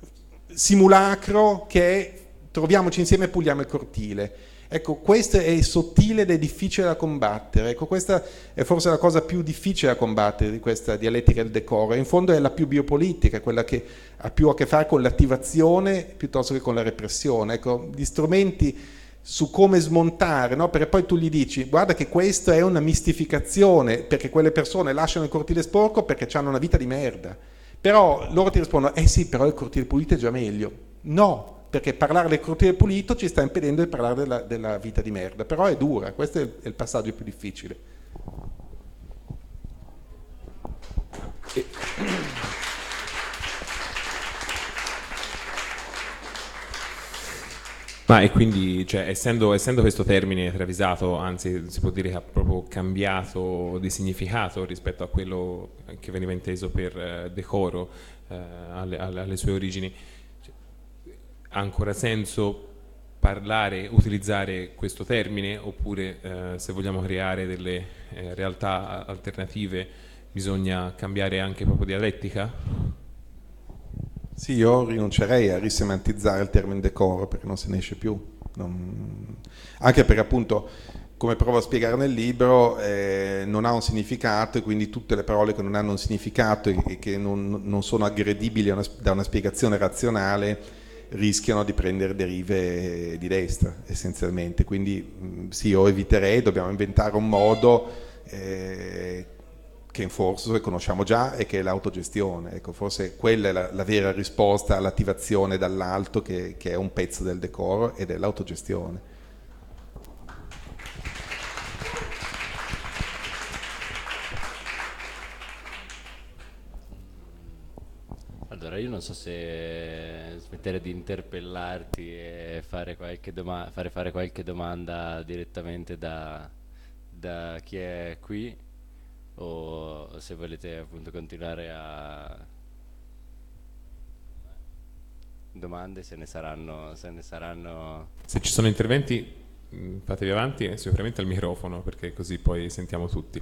simulacro che è troviamoci insieme e puliamo il cortile. Ecco, questo è sottile ed è difficile da combattere. Ecco, questa è forse la cosa più difficile da combattere di questa dialettica del decoro. In fondo è la più biopolitica, quella che ha più a che fare con l'attivazione piuttosto che con la repressione. Ecco, gli strumenti su come smontare, no? Perché poi tu gli dici, guarda che questa è una mistificazione, perché quelle persone lasciano il cortile sporco perché hanno una vita di merda. Però loro ti rispondono, eh sì, però il cortile pulito è già meglio. No, perché parlare del cortile pulito ci sta impedendo di parlare della, della vita di merda, però è dura, questo è il, è il passaggio più difficile. E... Ma e quindi, cioè, essendo, essendo questo termine travisato, anzi si può dire che ha proprio cambiato di significato rispetto a quello che veniva inteso per eh, decoro eh, alle, alle, alle sue origini, ha ancora senso parlare, utilizzare questo termine, oppure eh, se vogliamo creare delle eh, realtà alternative bisogna cambiare anche proprio dialettica? Sì, io rinuncerei a risemantizzare il termine decoro perché non se ne esce più. Non... Anche perché appunto, come provo a spiegare nel libro, eh, non ha un significato e quindi tutte le parole che non hanno un significato e che non, non sono aggredibili una, da una spiegazione razionale rischiano di prendere derive di destra essenzialmente. Quindi mh, sì, io eviterei, dobbiamo inventare un modo eh, che forse conosciamo già e che è l'autogestione. Ecco, forse quella è la, la vera risposta all'attivazione dall'alto che, che è un pezzo del decoro ed è l'autogestione. Allora, io non so se smettere di interpellarti e fare qualche doma- fare fare qualche domanda direttamente da, da chi è qui, o se volete appunto continuare a domande, se ne saranno, se ne saranno. Se ci sono interventi mh, fatevi avanti e sicuramente al microfono, perché così poi sentiamo tutti.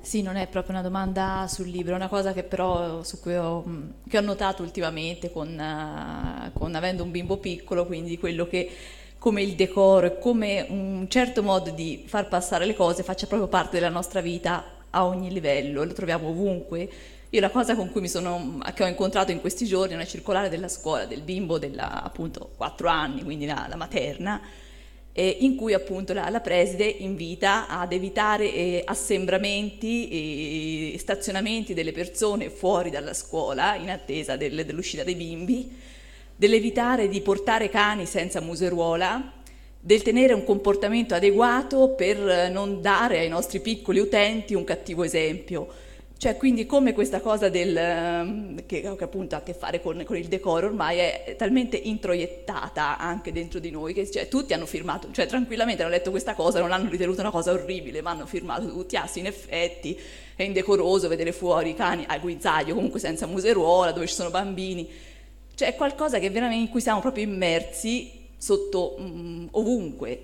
Sì, non è proprio una domanda sul libro, è una cosa che però su cui ho, che ho notato ultimamente con, uh, con avendo un bimbo piccolo, quindi quello che come il decoro e come un certo modo di far passare le cose faccia proprio parte della nostra vita a ogni livello, lo troviamo ovunque. Io la cosa con cui mi sono, che ho incontrato in questi giorni è una circolare della scuola del bimbo della appunto quattro anni, quindi la, la materna, eh, in cui appunto la, la preside invita ad evitare eh, assembramenti e stazionamenti delle persone fuori dalla scuola in attesa del, dell'uscita dei bimbi, dell'evitare di portare cani senza museruola, del tenere un comportamento adeguato per non dare ai nostri piccoli utenti un cattivo esempio. Cioè, quindi come questa cosa del, che, che appunto ha a che fare con, con il decoro ormai è talmente introiettata anche dentro di noi che cioè, tutti hanno firmato, cioè tranquillamente hanno letto questa cosa, non l'hanno ritenuta una cosa orribile, ma hanno firmato tutti, ah sì in effetti è indecoroso vedere fuori i cani a guizzaglio, comunque senza museruola, dove ci sono bambini. Cioè è qualcosa che veramente in cui siamo proprio immersi sotto mh, ovunque.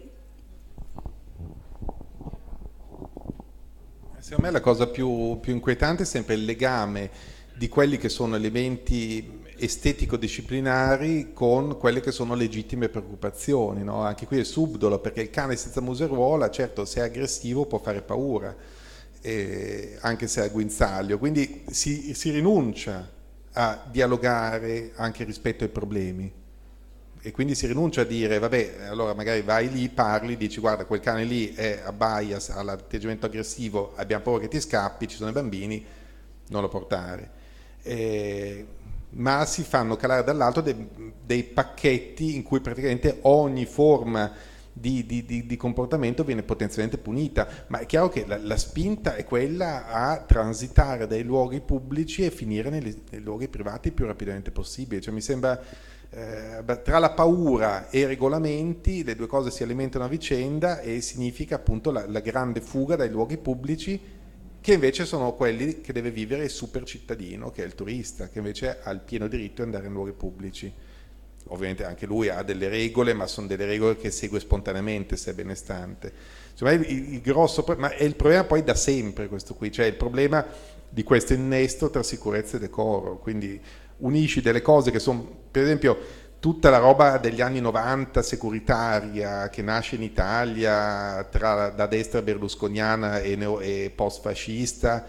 Secondo me la cosa più, più inquietante è sempre il legame di quelli che sono elementi estetico-disciplinari con quelle che sono legittime preoccupazioni, no? Anche qui è subdolo, perché il cane senza museruola, certo, se è aggressivo può fare paura, eh, anche se è a guinzaglio, quindi si, si rinuncia a dialogare anche rispetto ai problemi. E quindi si rinuncia a dire, vabbè, allora magari vai lì, parli, dici guarda quel cane lì è abbaia, ha l'atteggiamento aggressivo, abbiamo paura che ti scappi, ci sono i bambini, non lo portare. Eh, ma si fanno calare dall'alto dei, dei pacchetti in cui praticamente ogni forma di, di, di, di comportamento viene potenzialmente punita, ma è chiaro che la, la spinta è quella a transitare dai luoghi pubblici e finire nei, nei luoghi privati il più rapidamente possibile. Cioè mi sembra... Eh, tra la paura e i regolamenti le due cose si alimentano a vicenda e significa appunto la, la grande fuga dai luoghi pubblici, che invece sono quelli che deve vivere il super cittadino, che è il turista, che invece ha il pieno diritto di andare in luoghi pubblici. Ovviamente anche lui ha delle regole, ma sono delle regole che segue spontaneamente se è benestante. Insomma, il, il grosso, ma è il problema poi da sempre questo qui, cioè il problema di questo innesto tra sicurezza e decoro, quindi unisci delle cose che sono, per esempio, tutta la roba degli anni novanta securitaria che nasce in Italia tra la destra berlusconiana e, neo, e post-fascista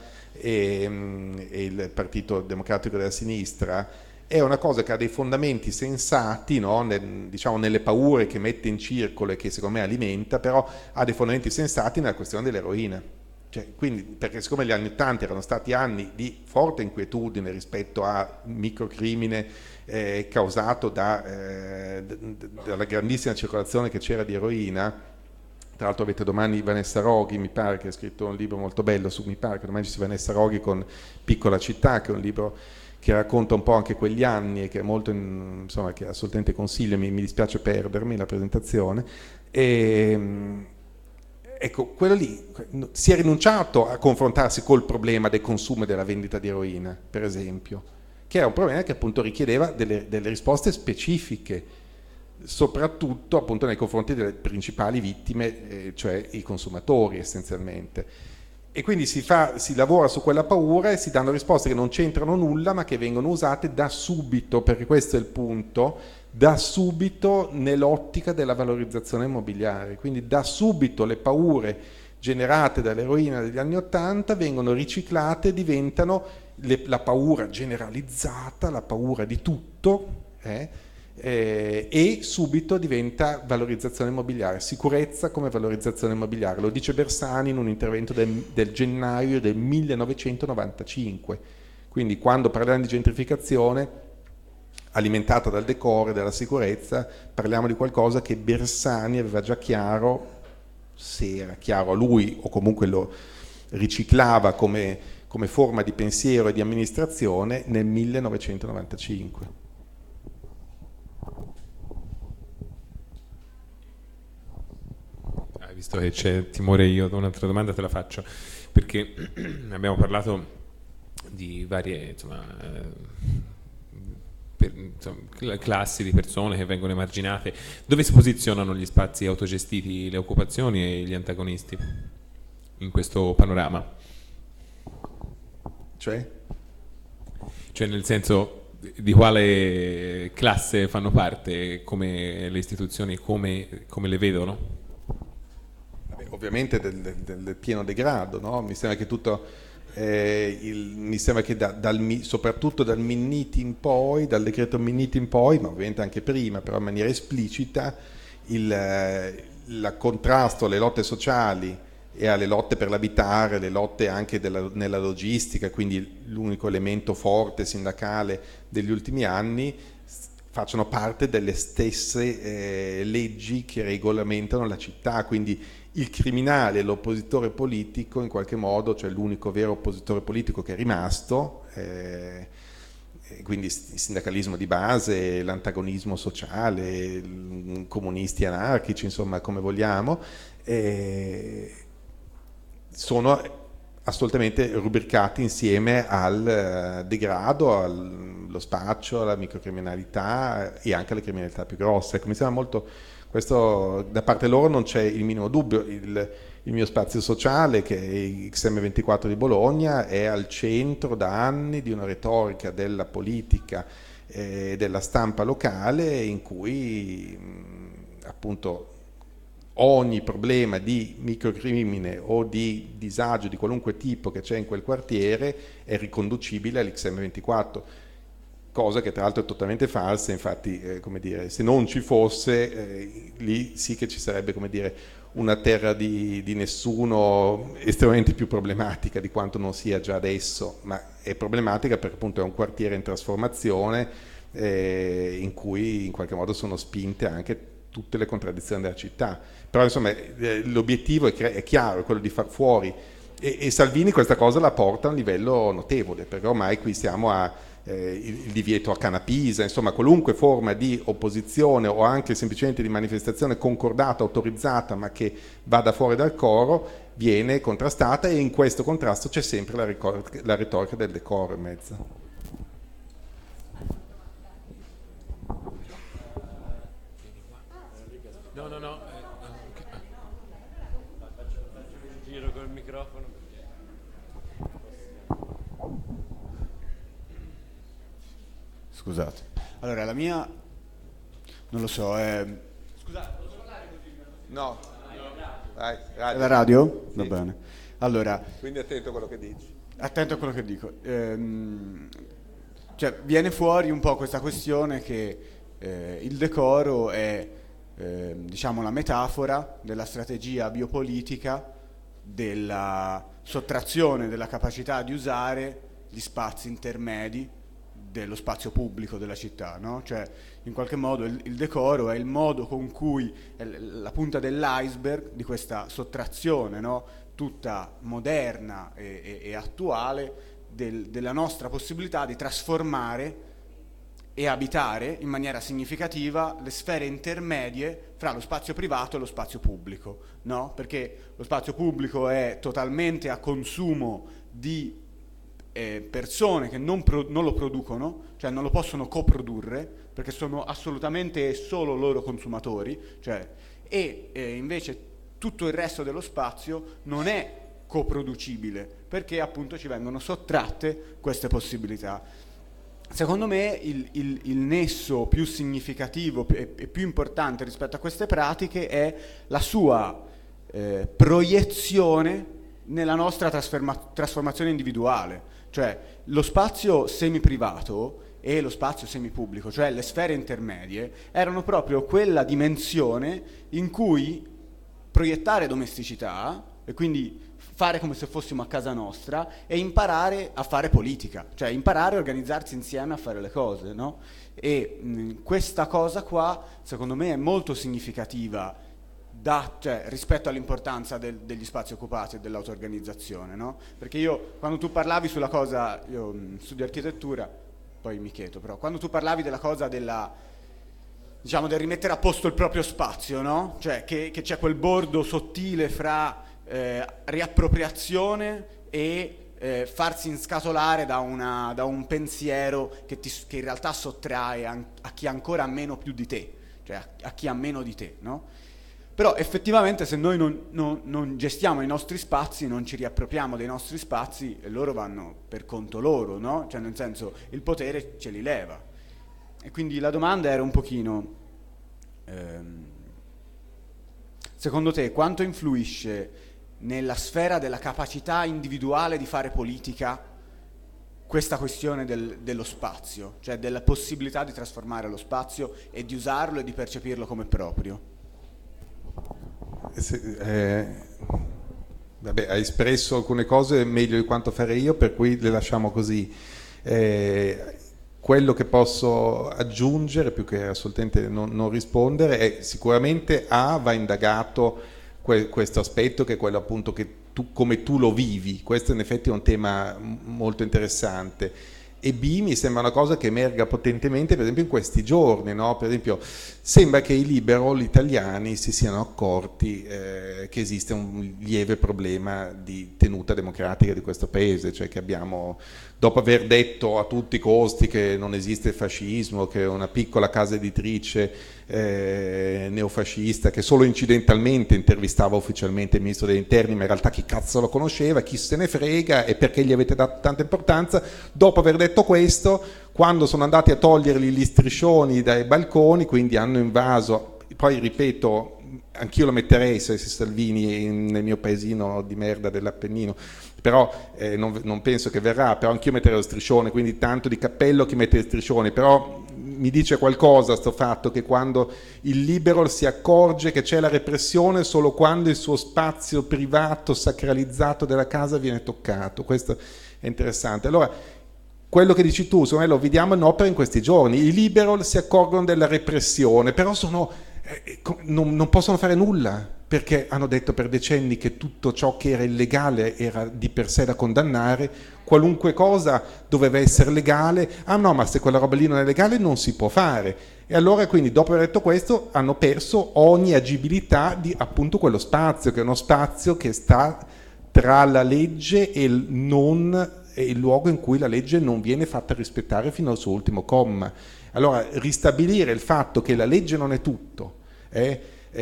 e, e il Partito Democratico della Sinistra, è una cosa che ha dei fondamenti sensati, no? Nel, diciamo nelle paure che mette in circolo e che secondo me alimenta, però ha dei fondamenti sensati nella questione dell'eroina. Cioè, quindi, perché siccome gli anni ottanta erano stati anni di forte inquietudine rispetto a microcrimine eh, causato da, eh, d- dalla grandissima circolazione che c'era di eroina, tra l'altro avete domani Vanessa Roghi, mi pare che ha scritto un libro molto bello, su, mi pare che domani ci sia Vanessa Roghi con Piccola città, che è un libro che racconta un po' anche quegli anni e che è molto, insomma, che assolutamente consiglio, mi, mi dispiace perdermi la presentazione. E, ecco, quello lì, si è rinunciato a confrontarsi col problema del consumo e della vendita di eroina, per esempio, che era un problema che appunto richiedeva delle, delle risposte specifiche, soprattutto appunto nei confronti delle principali vittime, eh, cioè i consumatori essenzialmente. E quindi si, fa, si lavora su quella paura e si danno risposte che non c'entrano nulla, ma che vengono usate da subito, perché questo è il punto, da subito nell'ottica della valorizzazione immobiliare. Quindi da subito le paure generate dall'eroina degli anni Ottanta vengono riciclate e diventano le, la paura generalizzata, la paura di tutto, eh, eh, e subito diventa valorizzazione immobiliare, sicurezza come valorizzazione immobiliare. Lo dice Bersani in un intervento del, del gennaio del millenovecentonovantacinque. Quindi quando parliamo di gentrificazione alimentata dal decoro e dalla sicurezza, parliamo di qualcosa che Bersani aveva già chiaro, se era chiaro a lui o comunque lo riciclava come, come forma di pensiero e di amministrazione nel millenovecentonovantacinque. Ah, visto che c'è timore, io un'altra domanda te la faccio, perché abbiamo parlato di varie, insomma, eh, per, insomma, classi di persone che vengono emarginate. Dove si posizionano gli spazi autogestiti, le occupazioni e gli antagonisti in questo panorama? Cioè? Cioè nel senso, di quale classe fanno parte, come le istituzioni, come, come le vedono? Vabbè, ovviamente del, del, del pieno degrado, no? Mi sembra che tutto, eh, il, mi sembra che da, dal, soprattutto dal Minniti in poi, dal decreto Minniti in poi, ma ovviamente anche prima, però in maniera esplicita, il, il contrasto alle lotte sociali e alle lotte per l'abitare, le lotte anche della, nella logistica, quindi l'unico elemento forte sindacale degli ultimi anni, facciano parte delle stesse eh, leggi che regolamentano la città, quindi il criminale, l'oppositore politico in qualche modo, cioè l'unico vero oppositore politico che è rimasto, eh, quindi il sindacalismo di base, l'antagonismo sociale, comunisti anarchici, insomma come vogliamo, eh, sono assolutamente rubricati insieme al degrado, allo spaccio, alla microcriminalità e anche alle criminalità più grosse. Ecco, mi sembra molto, questo da parte loro non c'è il minimo dubbio. Il, il mio spazio sociale, che è il X M ventiquattro di Bologna, è al centro da anni di una retorica della politica e eh, della stampa locale in cui mh, appunto ogni problema di microcrimine o di disagio di qualunque tipo che c'è in quel quartiere è riconducibile all'X M ventiquattro, cosa che tra l'altro è totalmente falsa. Infatti, eh, come dire, se non ci fosse, eh, lì sì che ci sarebbe, come dire, una terra di, di nessuno estremamente più problematica di quanto non sia già adesso, ma è problematica perché appunto è un quartiere in trasformazione eh, in cui in qualche modo sono spinte anche tutte le contraddizioni della città. Però insomma l'obiettivo è chiaro, è quello di far fuori, e, e Salvini questa cosa la porta a un livello notevole, perché ormai qui siamo a eh, il, il divieto a Canapisa, insomma qualunque forma di opposizione o anche semplicemente di manifestazione concordata, autorizzata, ma che vada fuori dal coro, viene contrastata, e in questo contrasto c'è sempre la, ricor- la retorica del decoro in mezzo. No, no, no. Faccio, faccio un giro col microfono. Scusate. Allora, la mia... non lo so, è... Scusate, posso parlare così? No. Vai, radio. La radio? Sì. Va bene. Allora... quindi attento a quello che dici. Attento a quello che dico. Ehm, cioè, viene fuori un po' questa questione che eh, il decoro è... Eh, diciamo la metafora della strategia biopolitica della sottrazione della capacità di usare gli spazi intermedi dello spazio pubblico della città, no? Cioè in qualche modo il, il decoro è il modo con cui è la punta dell'iceberg di questa sottrazione, no? Tutta moderna e, e, e attuale del, della nostra possibilità di trasformare e abitare in maniera significativa le sfere intermedie fra lo spazio privato e lo spazio pubblico, no? Perché lo spazio pubblico è totalmente a consumo di eh, persone che non, pro- non lo producono, cioè non lo possono coprodurre, perché sono assolutamente solo loro consumatori, cioè, e eh, invece tutto il resto dello spazio non è coproducibile, perché appunto ci vengono sottratte queste possibilità. Secondo me il, il, il nesso più significativo e, e più importante rispetto a queste pratiche è la sua eh, proiezione nella nostra trasforma- trasformazione individuale, cioè lo spazio semiprivato e lo spazio semipubblico, cioè le sfere intermedie, erano proprio quella dimensione in cui proiettare domesticità e quindi fare come se fossimo a casa nostra e imparare a fare politica, cioè imparare a organizzarsi insieme a fare le cose, no? E mh, questa cosa qua secondo me è molto significativa da, cioè, rispetto all'importanza del, degli spazi occupati e dell'auto-organizzazione, no? Perché io, quando tu parlavi sulla cosa, io mh, studio architettura, poi mi chiedo, però quando tu parlavi della cosa della, diciamo, del rimettere a posto il proprio spazio, no? Cioè che, che c'è quel bordo sottile fra Eh, riappropriazione e eh, farsi inscatolare da, una, da un pensiero che, ti, che in realtà sottrae a, a chi ancora ha meno più di te, cioè a, a chi ha meno di te, no? Però effettivamente se noi non, non, non gestiamo i nostri spazi, non ci riappropriamo dei nostri spazi, loro vanno per conto loro, no? Cioè nel senso, il potere ce li leva. E quindi la domanda era un pochino, ehm, secondo te quanto influisce nella sfera della capacità individuale di fare politica questa questione del, dello spazio, cioè della possibilità di trasformare lo spazio e di usarlo e di percepirlo come proprio? Eh, vabbè, hai espresso alcune cose meglio di quanto farei io, per cui le lasciamo così. Eh, quello che posso aggiungere, più che assolutamente non, non rispondere, è sicuramente A, va indagato que- questo aspetto, che è quello appunto che tu, come tu lo vivi. Questo in effetti è un tema m- molto interessante. E B, mi sembra una cosa che emerga potentemente per esempio in questi giorni, no? Per esempio sembra che i liberal italiani si siano accorti eh, che esiste un lieve problema di tenuta democratica di questo paese, cioè che abbiamo, dopo aver detto a tutti i costi che non esiste fascismo, che una piccola casa editrice eh, neofascista che solo incidentalmente intervistava ufficialmente il ministro degli interni, ma in realtà chi cazzo lo conosceva, chi se ne frega e perché gli avete dato tanta importanza, dopo aver detto questo, quando sono andati a togliergli gli striscioni dai balconi, quindi hanno invaso, poi ripeto, anch'io lo metterei se Salvini nel mio paesino di merda dell'Appennino, però eh, non, non penso che verrà, però anch'io metterei lo striscione, quindi tanto di cappello chi mette il striscione, però mi dice qualcosa sto fatto che quando il liberal si accorge che c'è la repressione solo quando il suo spazio privato sacralizzato della casa viene toccato. Questo è interessante. Allora, quello che dici tu, secondo me lo vediamo in opera in questi giorni. I liberal si accorgono della repressione, però sono, eh, non, non possono fare nulla, perché hanno detto per decenni che tutto ciò che era illegale era di per sé da condannare, qualunque cosa doveva essere legale. Ah no, ma se quella roba lì non è legale non si può fare. E allora quindi dopo aver detto questo hanno perso ogni agibilità di appunto quello spazio, che è uno spazio che sta tra la legge e il non... è il luogo in cui la legge non viene fatta rispettare fino al suo ultimo comma. Allora ristabilire il fatto che la legge non è tutto, eh,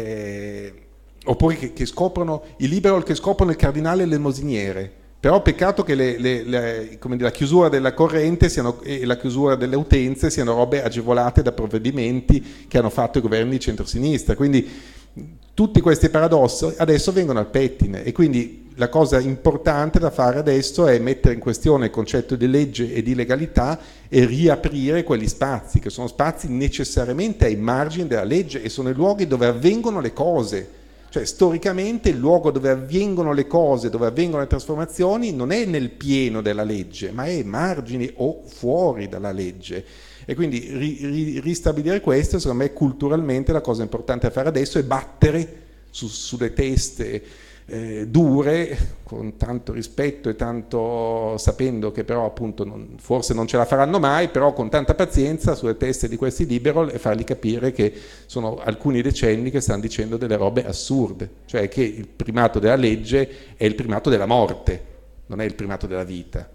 eh, oppure che, che scoprono i liberal che scoprono il cardinale elemosiniere, però peccato che le, le, le, come dire, la chiusura della corrente siano, e la chiusura delle utenze siano robe agevolate da provvedimenti che hanno fatto i governi di centrosinistra, quindi tutti questi paradossi adesso vengono al pettine, e quindi la cosa importante da fare adesso è mettere in questione il concetto di legge e di legalità e riaprire quegli spazi, che sono spazi necessariamente ai margini della legge e sono i luoghi dove avvengono le cose. Cioè storicamente il luogo dove avvengono le cose, dove avvengono le trasformazioni non è nel pieno della legge, ma è ai margini o fuori dalla legge. E quindi ri, ri, ristabilire questo, secondo me culturalmente la cosa importante da fare adesso è battere su, sulle teste eh, dure, con tanto rispetto e tanto sapendo che però appunto non, forse non ce la faranno mai, però con tanta pazienza sulle teste di questi liberal e fargli capire che sono alcuni decenni che stanno dicendo delle robe assurde, cioè che il primato della legge è il primato della morte, non è il primato della vita.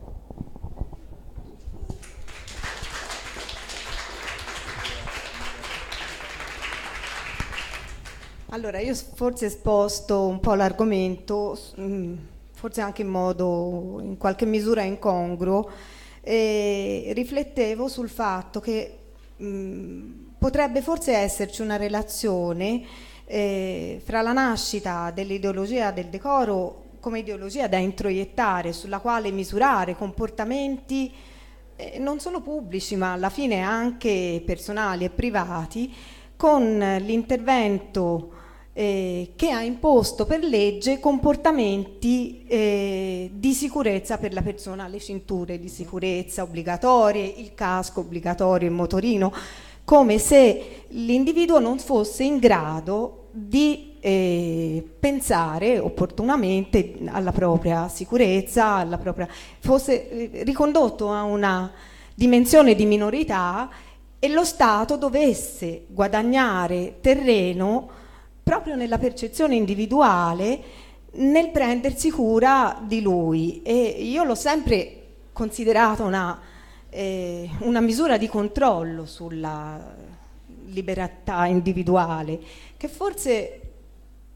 Allora, io forse sposto un po' l'argomento, forse anche in modo in qualche misura incongruo, e riflettevo sul fatto che mh, potrebbe forse esserci una relazione eh, fra la nascita dell'ideologia del decoro come ideologia da introiettare, sulla quale misurare comportamenti eh, non solo pubblici, ma alla fine anche personali e privati, con l'intervento eh, che ha imposto per legge comportamenti eh, di sicurezza per la persona, le cinture di sicurezza obbligatorie, il casco obbligatorio, il motorino, come se l'individuo non fosse in grado di eh, pensare opportunamente alla propria sicurezza, alla propria, fosse eh, ricondotto a una dimensione di minorità, e lo Stato dovesse guadagnare terreno proprio nella percezione individuale nel prendersi cura di lui. E io l'ho sempre considerata una, eh, una misura di controllo sulla libertà individuale, che forse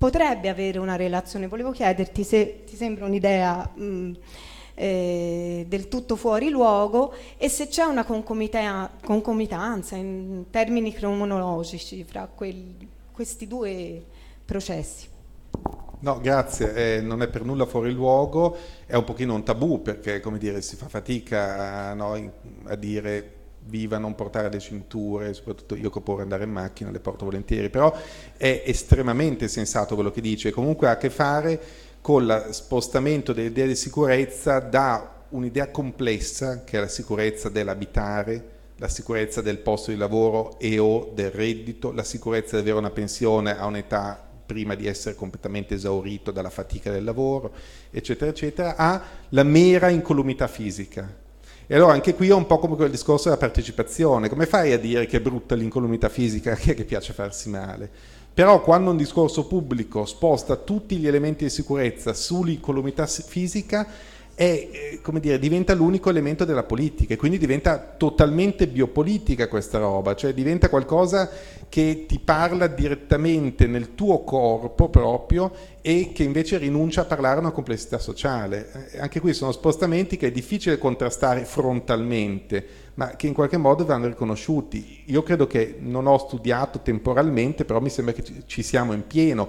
potrebbe avere una relazione. Volevo chiederti se ti sembra un'idea mh, eh, del tutto fuori luogo e se c'è una concomita- concomitanza in termini cronologici fra quel, questi due processi. No, grazie, eh, non è per nulla fuori luogo, è un pochino un tabù perché, come dire, si fa fatica a, no, a dire viva non portare le cinture, soprattutto io che può andare in macchina le porto volentieri, però è estremamente sensato quello che dice, comunque ha a che fare con lo spostamento dell'idea di sicurezza da un'idea complessa che è la sicurezza dell'abitare, la sicurezza del posto di lavoro e o del reddito, la sicurezza di avere una pensione a un'età prima di essere completamente esaurito dalla fatica del lavoro, eccetera, eccetera, a la mera incolumità fisica. E allora anche qui è un po' come quel discorso della partecipazione. Come fai a dire che è brutta l'incolumità fisica, che, che piace farsi male? Però quando un discorso pubblico sposta tutti gli elementi di sicurezza sull'incolumità fisica, è, come dire, diventa l'unico elemento della politica e quindi diventa totalmente biopolitica questa roba, cioè diventa qualcosa che ti parla direttamente nel tuo corpo proprio e che invece rinuncia a parlare a una complessità sociale. Eh, anche qui sono spostamenti che è difficile contrastare frontalmente, ma che in qualche modo vanno riconosciuti. Io credo che non ho studiato temporalmente, però mi sembra che ci siamo in pieno.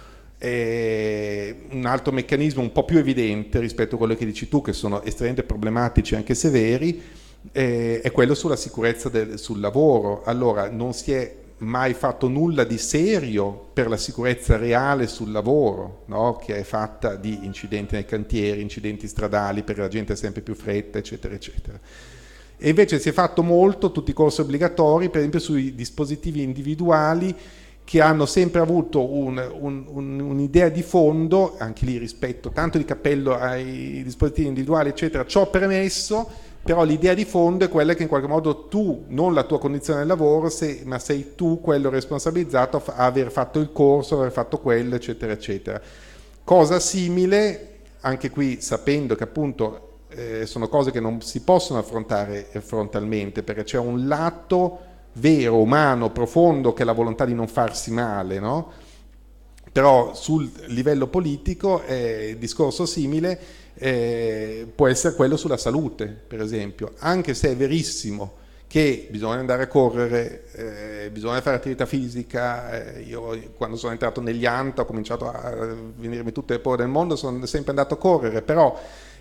Eh, un altro meccanismo un po' più evidente rispetto a quello che dici tu, che sono estremamente problematici anche severi, eh, è quello sulla sicurezza del, sul lavoro. Allora, non si è mai fatto nulla di serio per la sicurezza reale sul lavoro, no? Che è fatta di incidenti nei cantieri, incidenti stradali perché la gente ha sempre più fretta, eccetera, eccetera. E invece si è fatto molto, tutti i corsi obbligatori, per esempio sui dispositivi individuali, che hanno sempre avuto un, un, un, un'idea di fondo, anche lì rispetto tanto di cappello ai dispositivi individuali, eccetera, ciò premesso, però l'idea di fondo è quella che in qualche modo tu, non la tua condizione del lavoro, sei, ma sei tu quello responsabilizzato a aver fatto il corso, aver fatto quello, eccetera, eccetera. Cosa simile, anche qui sapendo che appunto eh, sono cose che non si possono affrontare frontalmente, perché c'è un lato vero, umano, profondo, che è la volontà di non farsi male, no? Però sul livello politico eh, il discorso simile eh, può essere quello sulla salute, per esempio, anche se è verissimo che bisogna andare a correre, eh, bisogna fare attività fisica. Eh, io quando sono entrato negli A N T ho cominciato a venirmi tutte le paure del mondo, sono sempre andato a correre, però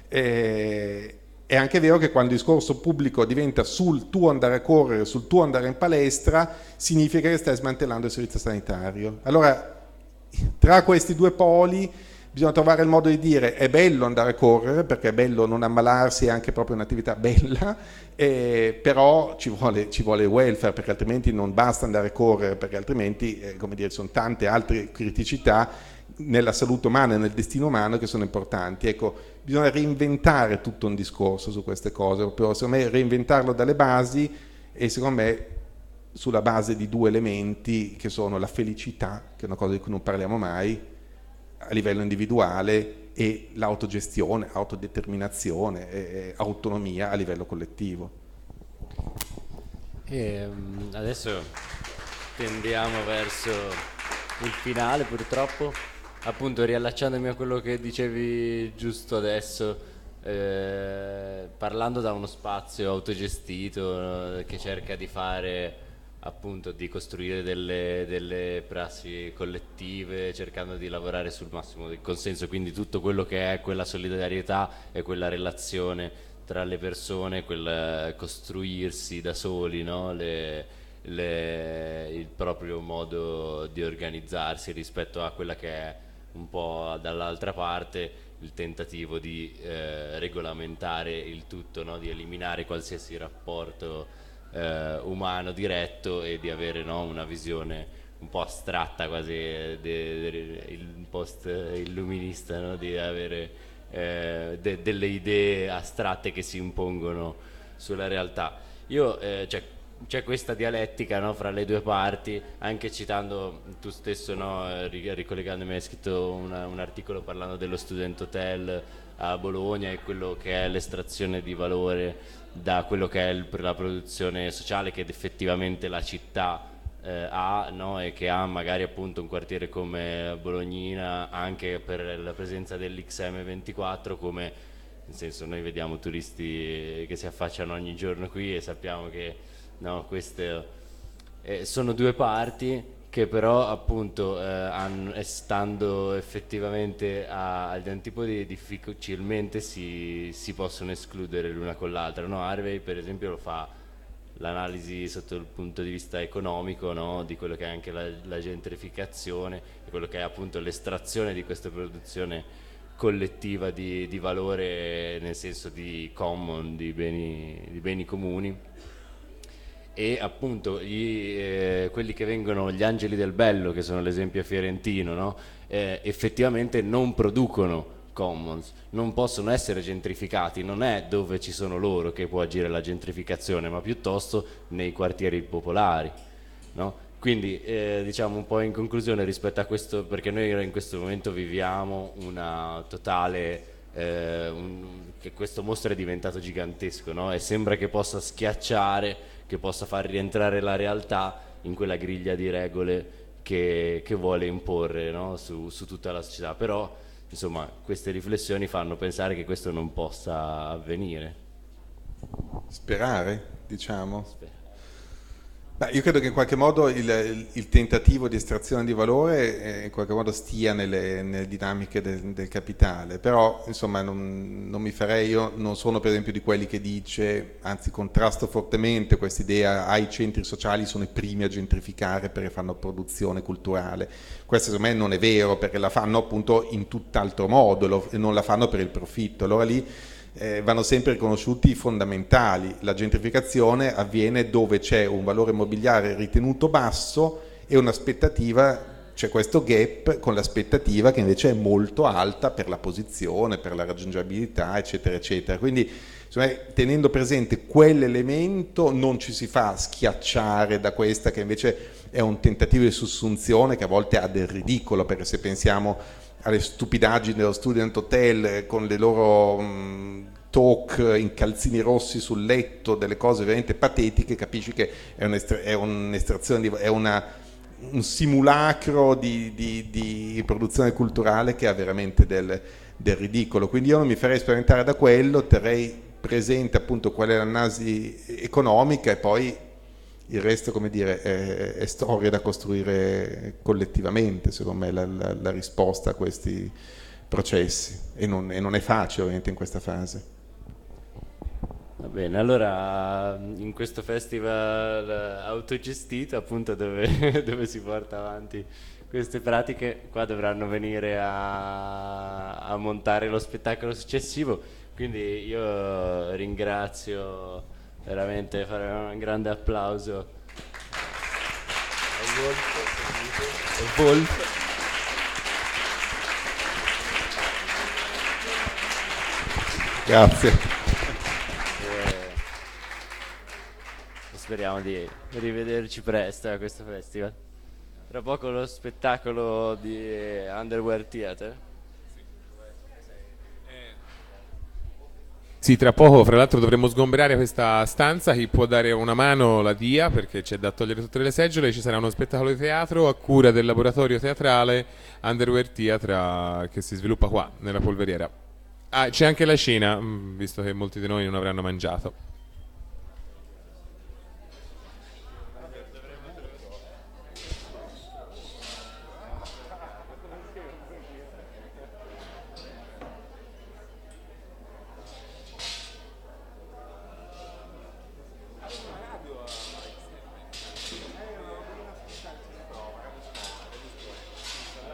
eh, è anche vero che quando il discorso pubblico diventa sul tuo andare a correre, sul tuo andare in palestra, significa che stai smantellando il servizio sanitario. Allora, tra questi due poli bisogna trovare il modo di dire è bello andare a correre, perché è bello non ammalarsi, è anche proprio un'attività bella, eh, però ci vuole, ci vuole il welfare, perché altrimenti non basta andare a correre, perché altrimenti, eh, come dire, ci sono tante altre criticità nella salute umana e nel destino umano che sono importanti. Ecco, bisogna reinventare tutto un discorso su queste cose, però secondo me reinventarlo dalle basi e secondo me sulla base di due elementi che sono la felicità, che è una cosa di cui non parliamo mai a livello individuale, e l'autogestione, autodeterminazione e autonomia a livello collettivo. E adesso tendiamo verso il finale, purtroppo. Appunto, riallacciandomi a quello che dicevi giusto adesso, eh, parlando da uno spazio autogestito, eh, che cerca di fare, appunto, di costruire delle, delle prassi collettive, cercando di lavorare sul massimo del consenso, quindi tutto quello che è quella solidarietà e quella relazione tra le persone, quel costruirsi da soli, no? le, le, il proprio modo di organizzarsi rispetto a quella che è un po' dall'altra parte il tentativo di eh, regolamentare il tutto, no? Di eliminare qualsiasi rapporto eh, umano diretto e di avere, no? Una visione un po' astratta, quasi de, de, de, il post illuminista, no? Di avere eh, de, delle idee astratte che si impongono sulla realtà. Io eh, cioè, c'è questa dialettica, no, fra le due parti, anche citando tu stesso, no, ricollegandomi, hai scritto una, un articolo parlando dello student hotel a Bologna e quello che è l'estrazione di valore da quello che è il, la produzione sociale, che effettivamente la città eh, ha, no? E che ha magari appunto un quartiere come Bolognina, anche per la presenza dell'X M ventiquattro, come nel senso noi vediamo turisti che si affacciano ogni giorno qui e sappiamo che no, queste eh, sono due parti che però appunto eh, hanno, stando effettivamente a, agli antipodi difficilmente si, si possono escludere l'una con l'altra, no? Harvey per esempio lo fa l'analisi sotto il punto di vista economico, no? Di quello che è anche la, la gentrificazione e quello che è appunto l'estrazione di questa produzione collettiva di, di valore, nel senso di common, di beni, di beni comuni. E appunto gli, eh, quelli che vengono gli angeli del bello, che sono l'esempio fiorentino, no? eh, effettivamente non producono commons, non possono essere gentrificati, non è dove ci sono loro che può agire la gentrificazione, ma piuttosto nei quartieri popolari, no? Quindi eh, diciamo un po' in conclusione rispetto a questo, perché noi in questo momento viviamo una totale eh, un, che questo mostro è diventato gigantesco, no? E sembra che possa schiacciare, che possa far rientrare la realtà in quella griglia di regole che, che vuole imporre, no? su, su tutta la società. Però insomma queste riflessioni fanno pensare che questo non possa avvenire. Sperare, diciamo. Sper- Beh, io credo che in qualche modo il, il, il tentativo di estrazione di valore eh, in qualche modo stia nelle, nelle dinamiche del, del capitale, però insomma non, non mi farei, io non sono per esempio di quelli che dice, anzi contrasto fortemente questa idea, ah, i centri sociali sono i primi a gentrificare perché fanno produzione culturale. Questo secondo me non è vero, perché la fanno appunto in tutt'altro modo lo, e non la fanno per il profitto. Allora lì Eh, vanno sempre riconosciuti i fondamentali. La gentrificazione avviene dove c'è un valore immobiliare ritenuto basso e un'aspettativa, c'è questo gap con l'aspettativa che invece è molto alta per la posizione, per la raggiungibilità, eccetera, eccetera. Quindi insomma, tenendo presente quell'elemento non ci si fa schiacciare da questa che invece è un tentativo di sussunzione che a volte ha del ridicolo, perché se pensiamo alle stupidaggini dello Student Hotel con le loro mh, talk in calzini rossi sul letto, delle cose veramente patetiche, capisci che è, un'estra- è un'estrazione, di, è una, un simulacro di, di, di produzione culturale che ha veramente del, del ridicolo. Quindi io non mi farei spaventare da quello, terrei presente appunto qual è l'analisi economica e poi il resto, come dire, è, è storia da costruire collettivamente, secondo me, la, la, la risposta a questi processi, e non, e non è facile ovviamente in questa fase. Va bene, allora in questo festival autogestito, appunto, dove, dove si porta avanti queste pratiche, qua dovranno venire a, a montare lo spettacolo successivo, quindi io ringrazio veramente, fare un grande applauso al Wolf, al Wolf. Grazie. E speriamo di rivederci presto a questo festival. Tra poco lo spettacolo di Underwear Theatre. Sì, tra poco, fra l'altro dovremmo sgomberare questa stanza, chi può dare una mano la dia perché c'è da togliere tutte le seggiole, ci sarà uno spettacolo di teatro a cura del laboratorio teatrale Underwear Theatre che si sviluppa qua, nella polveriera. Ah, c'è anche la cena, visto che molti di noi non avranno mangiato.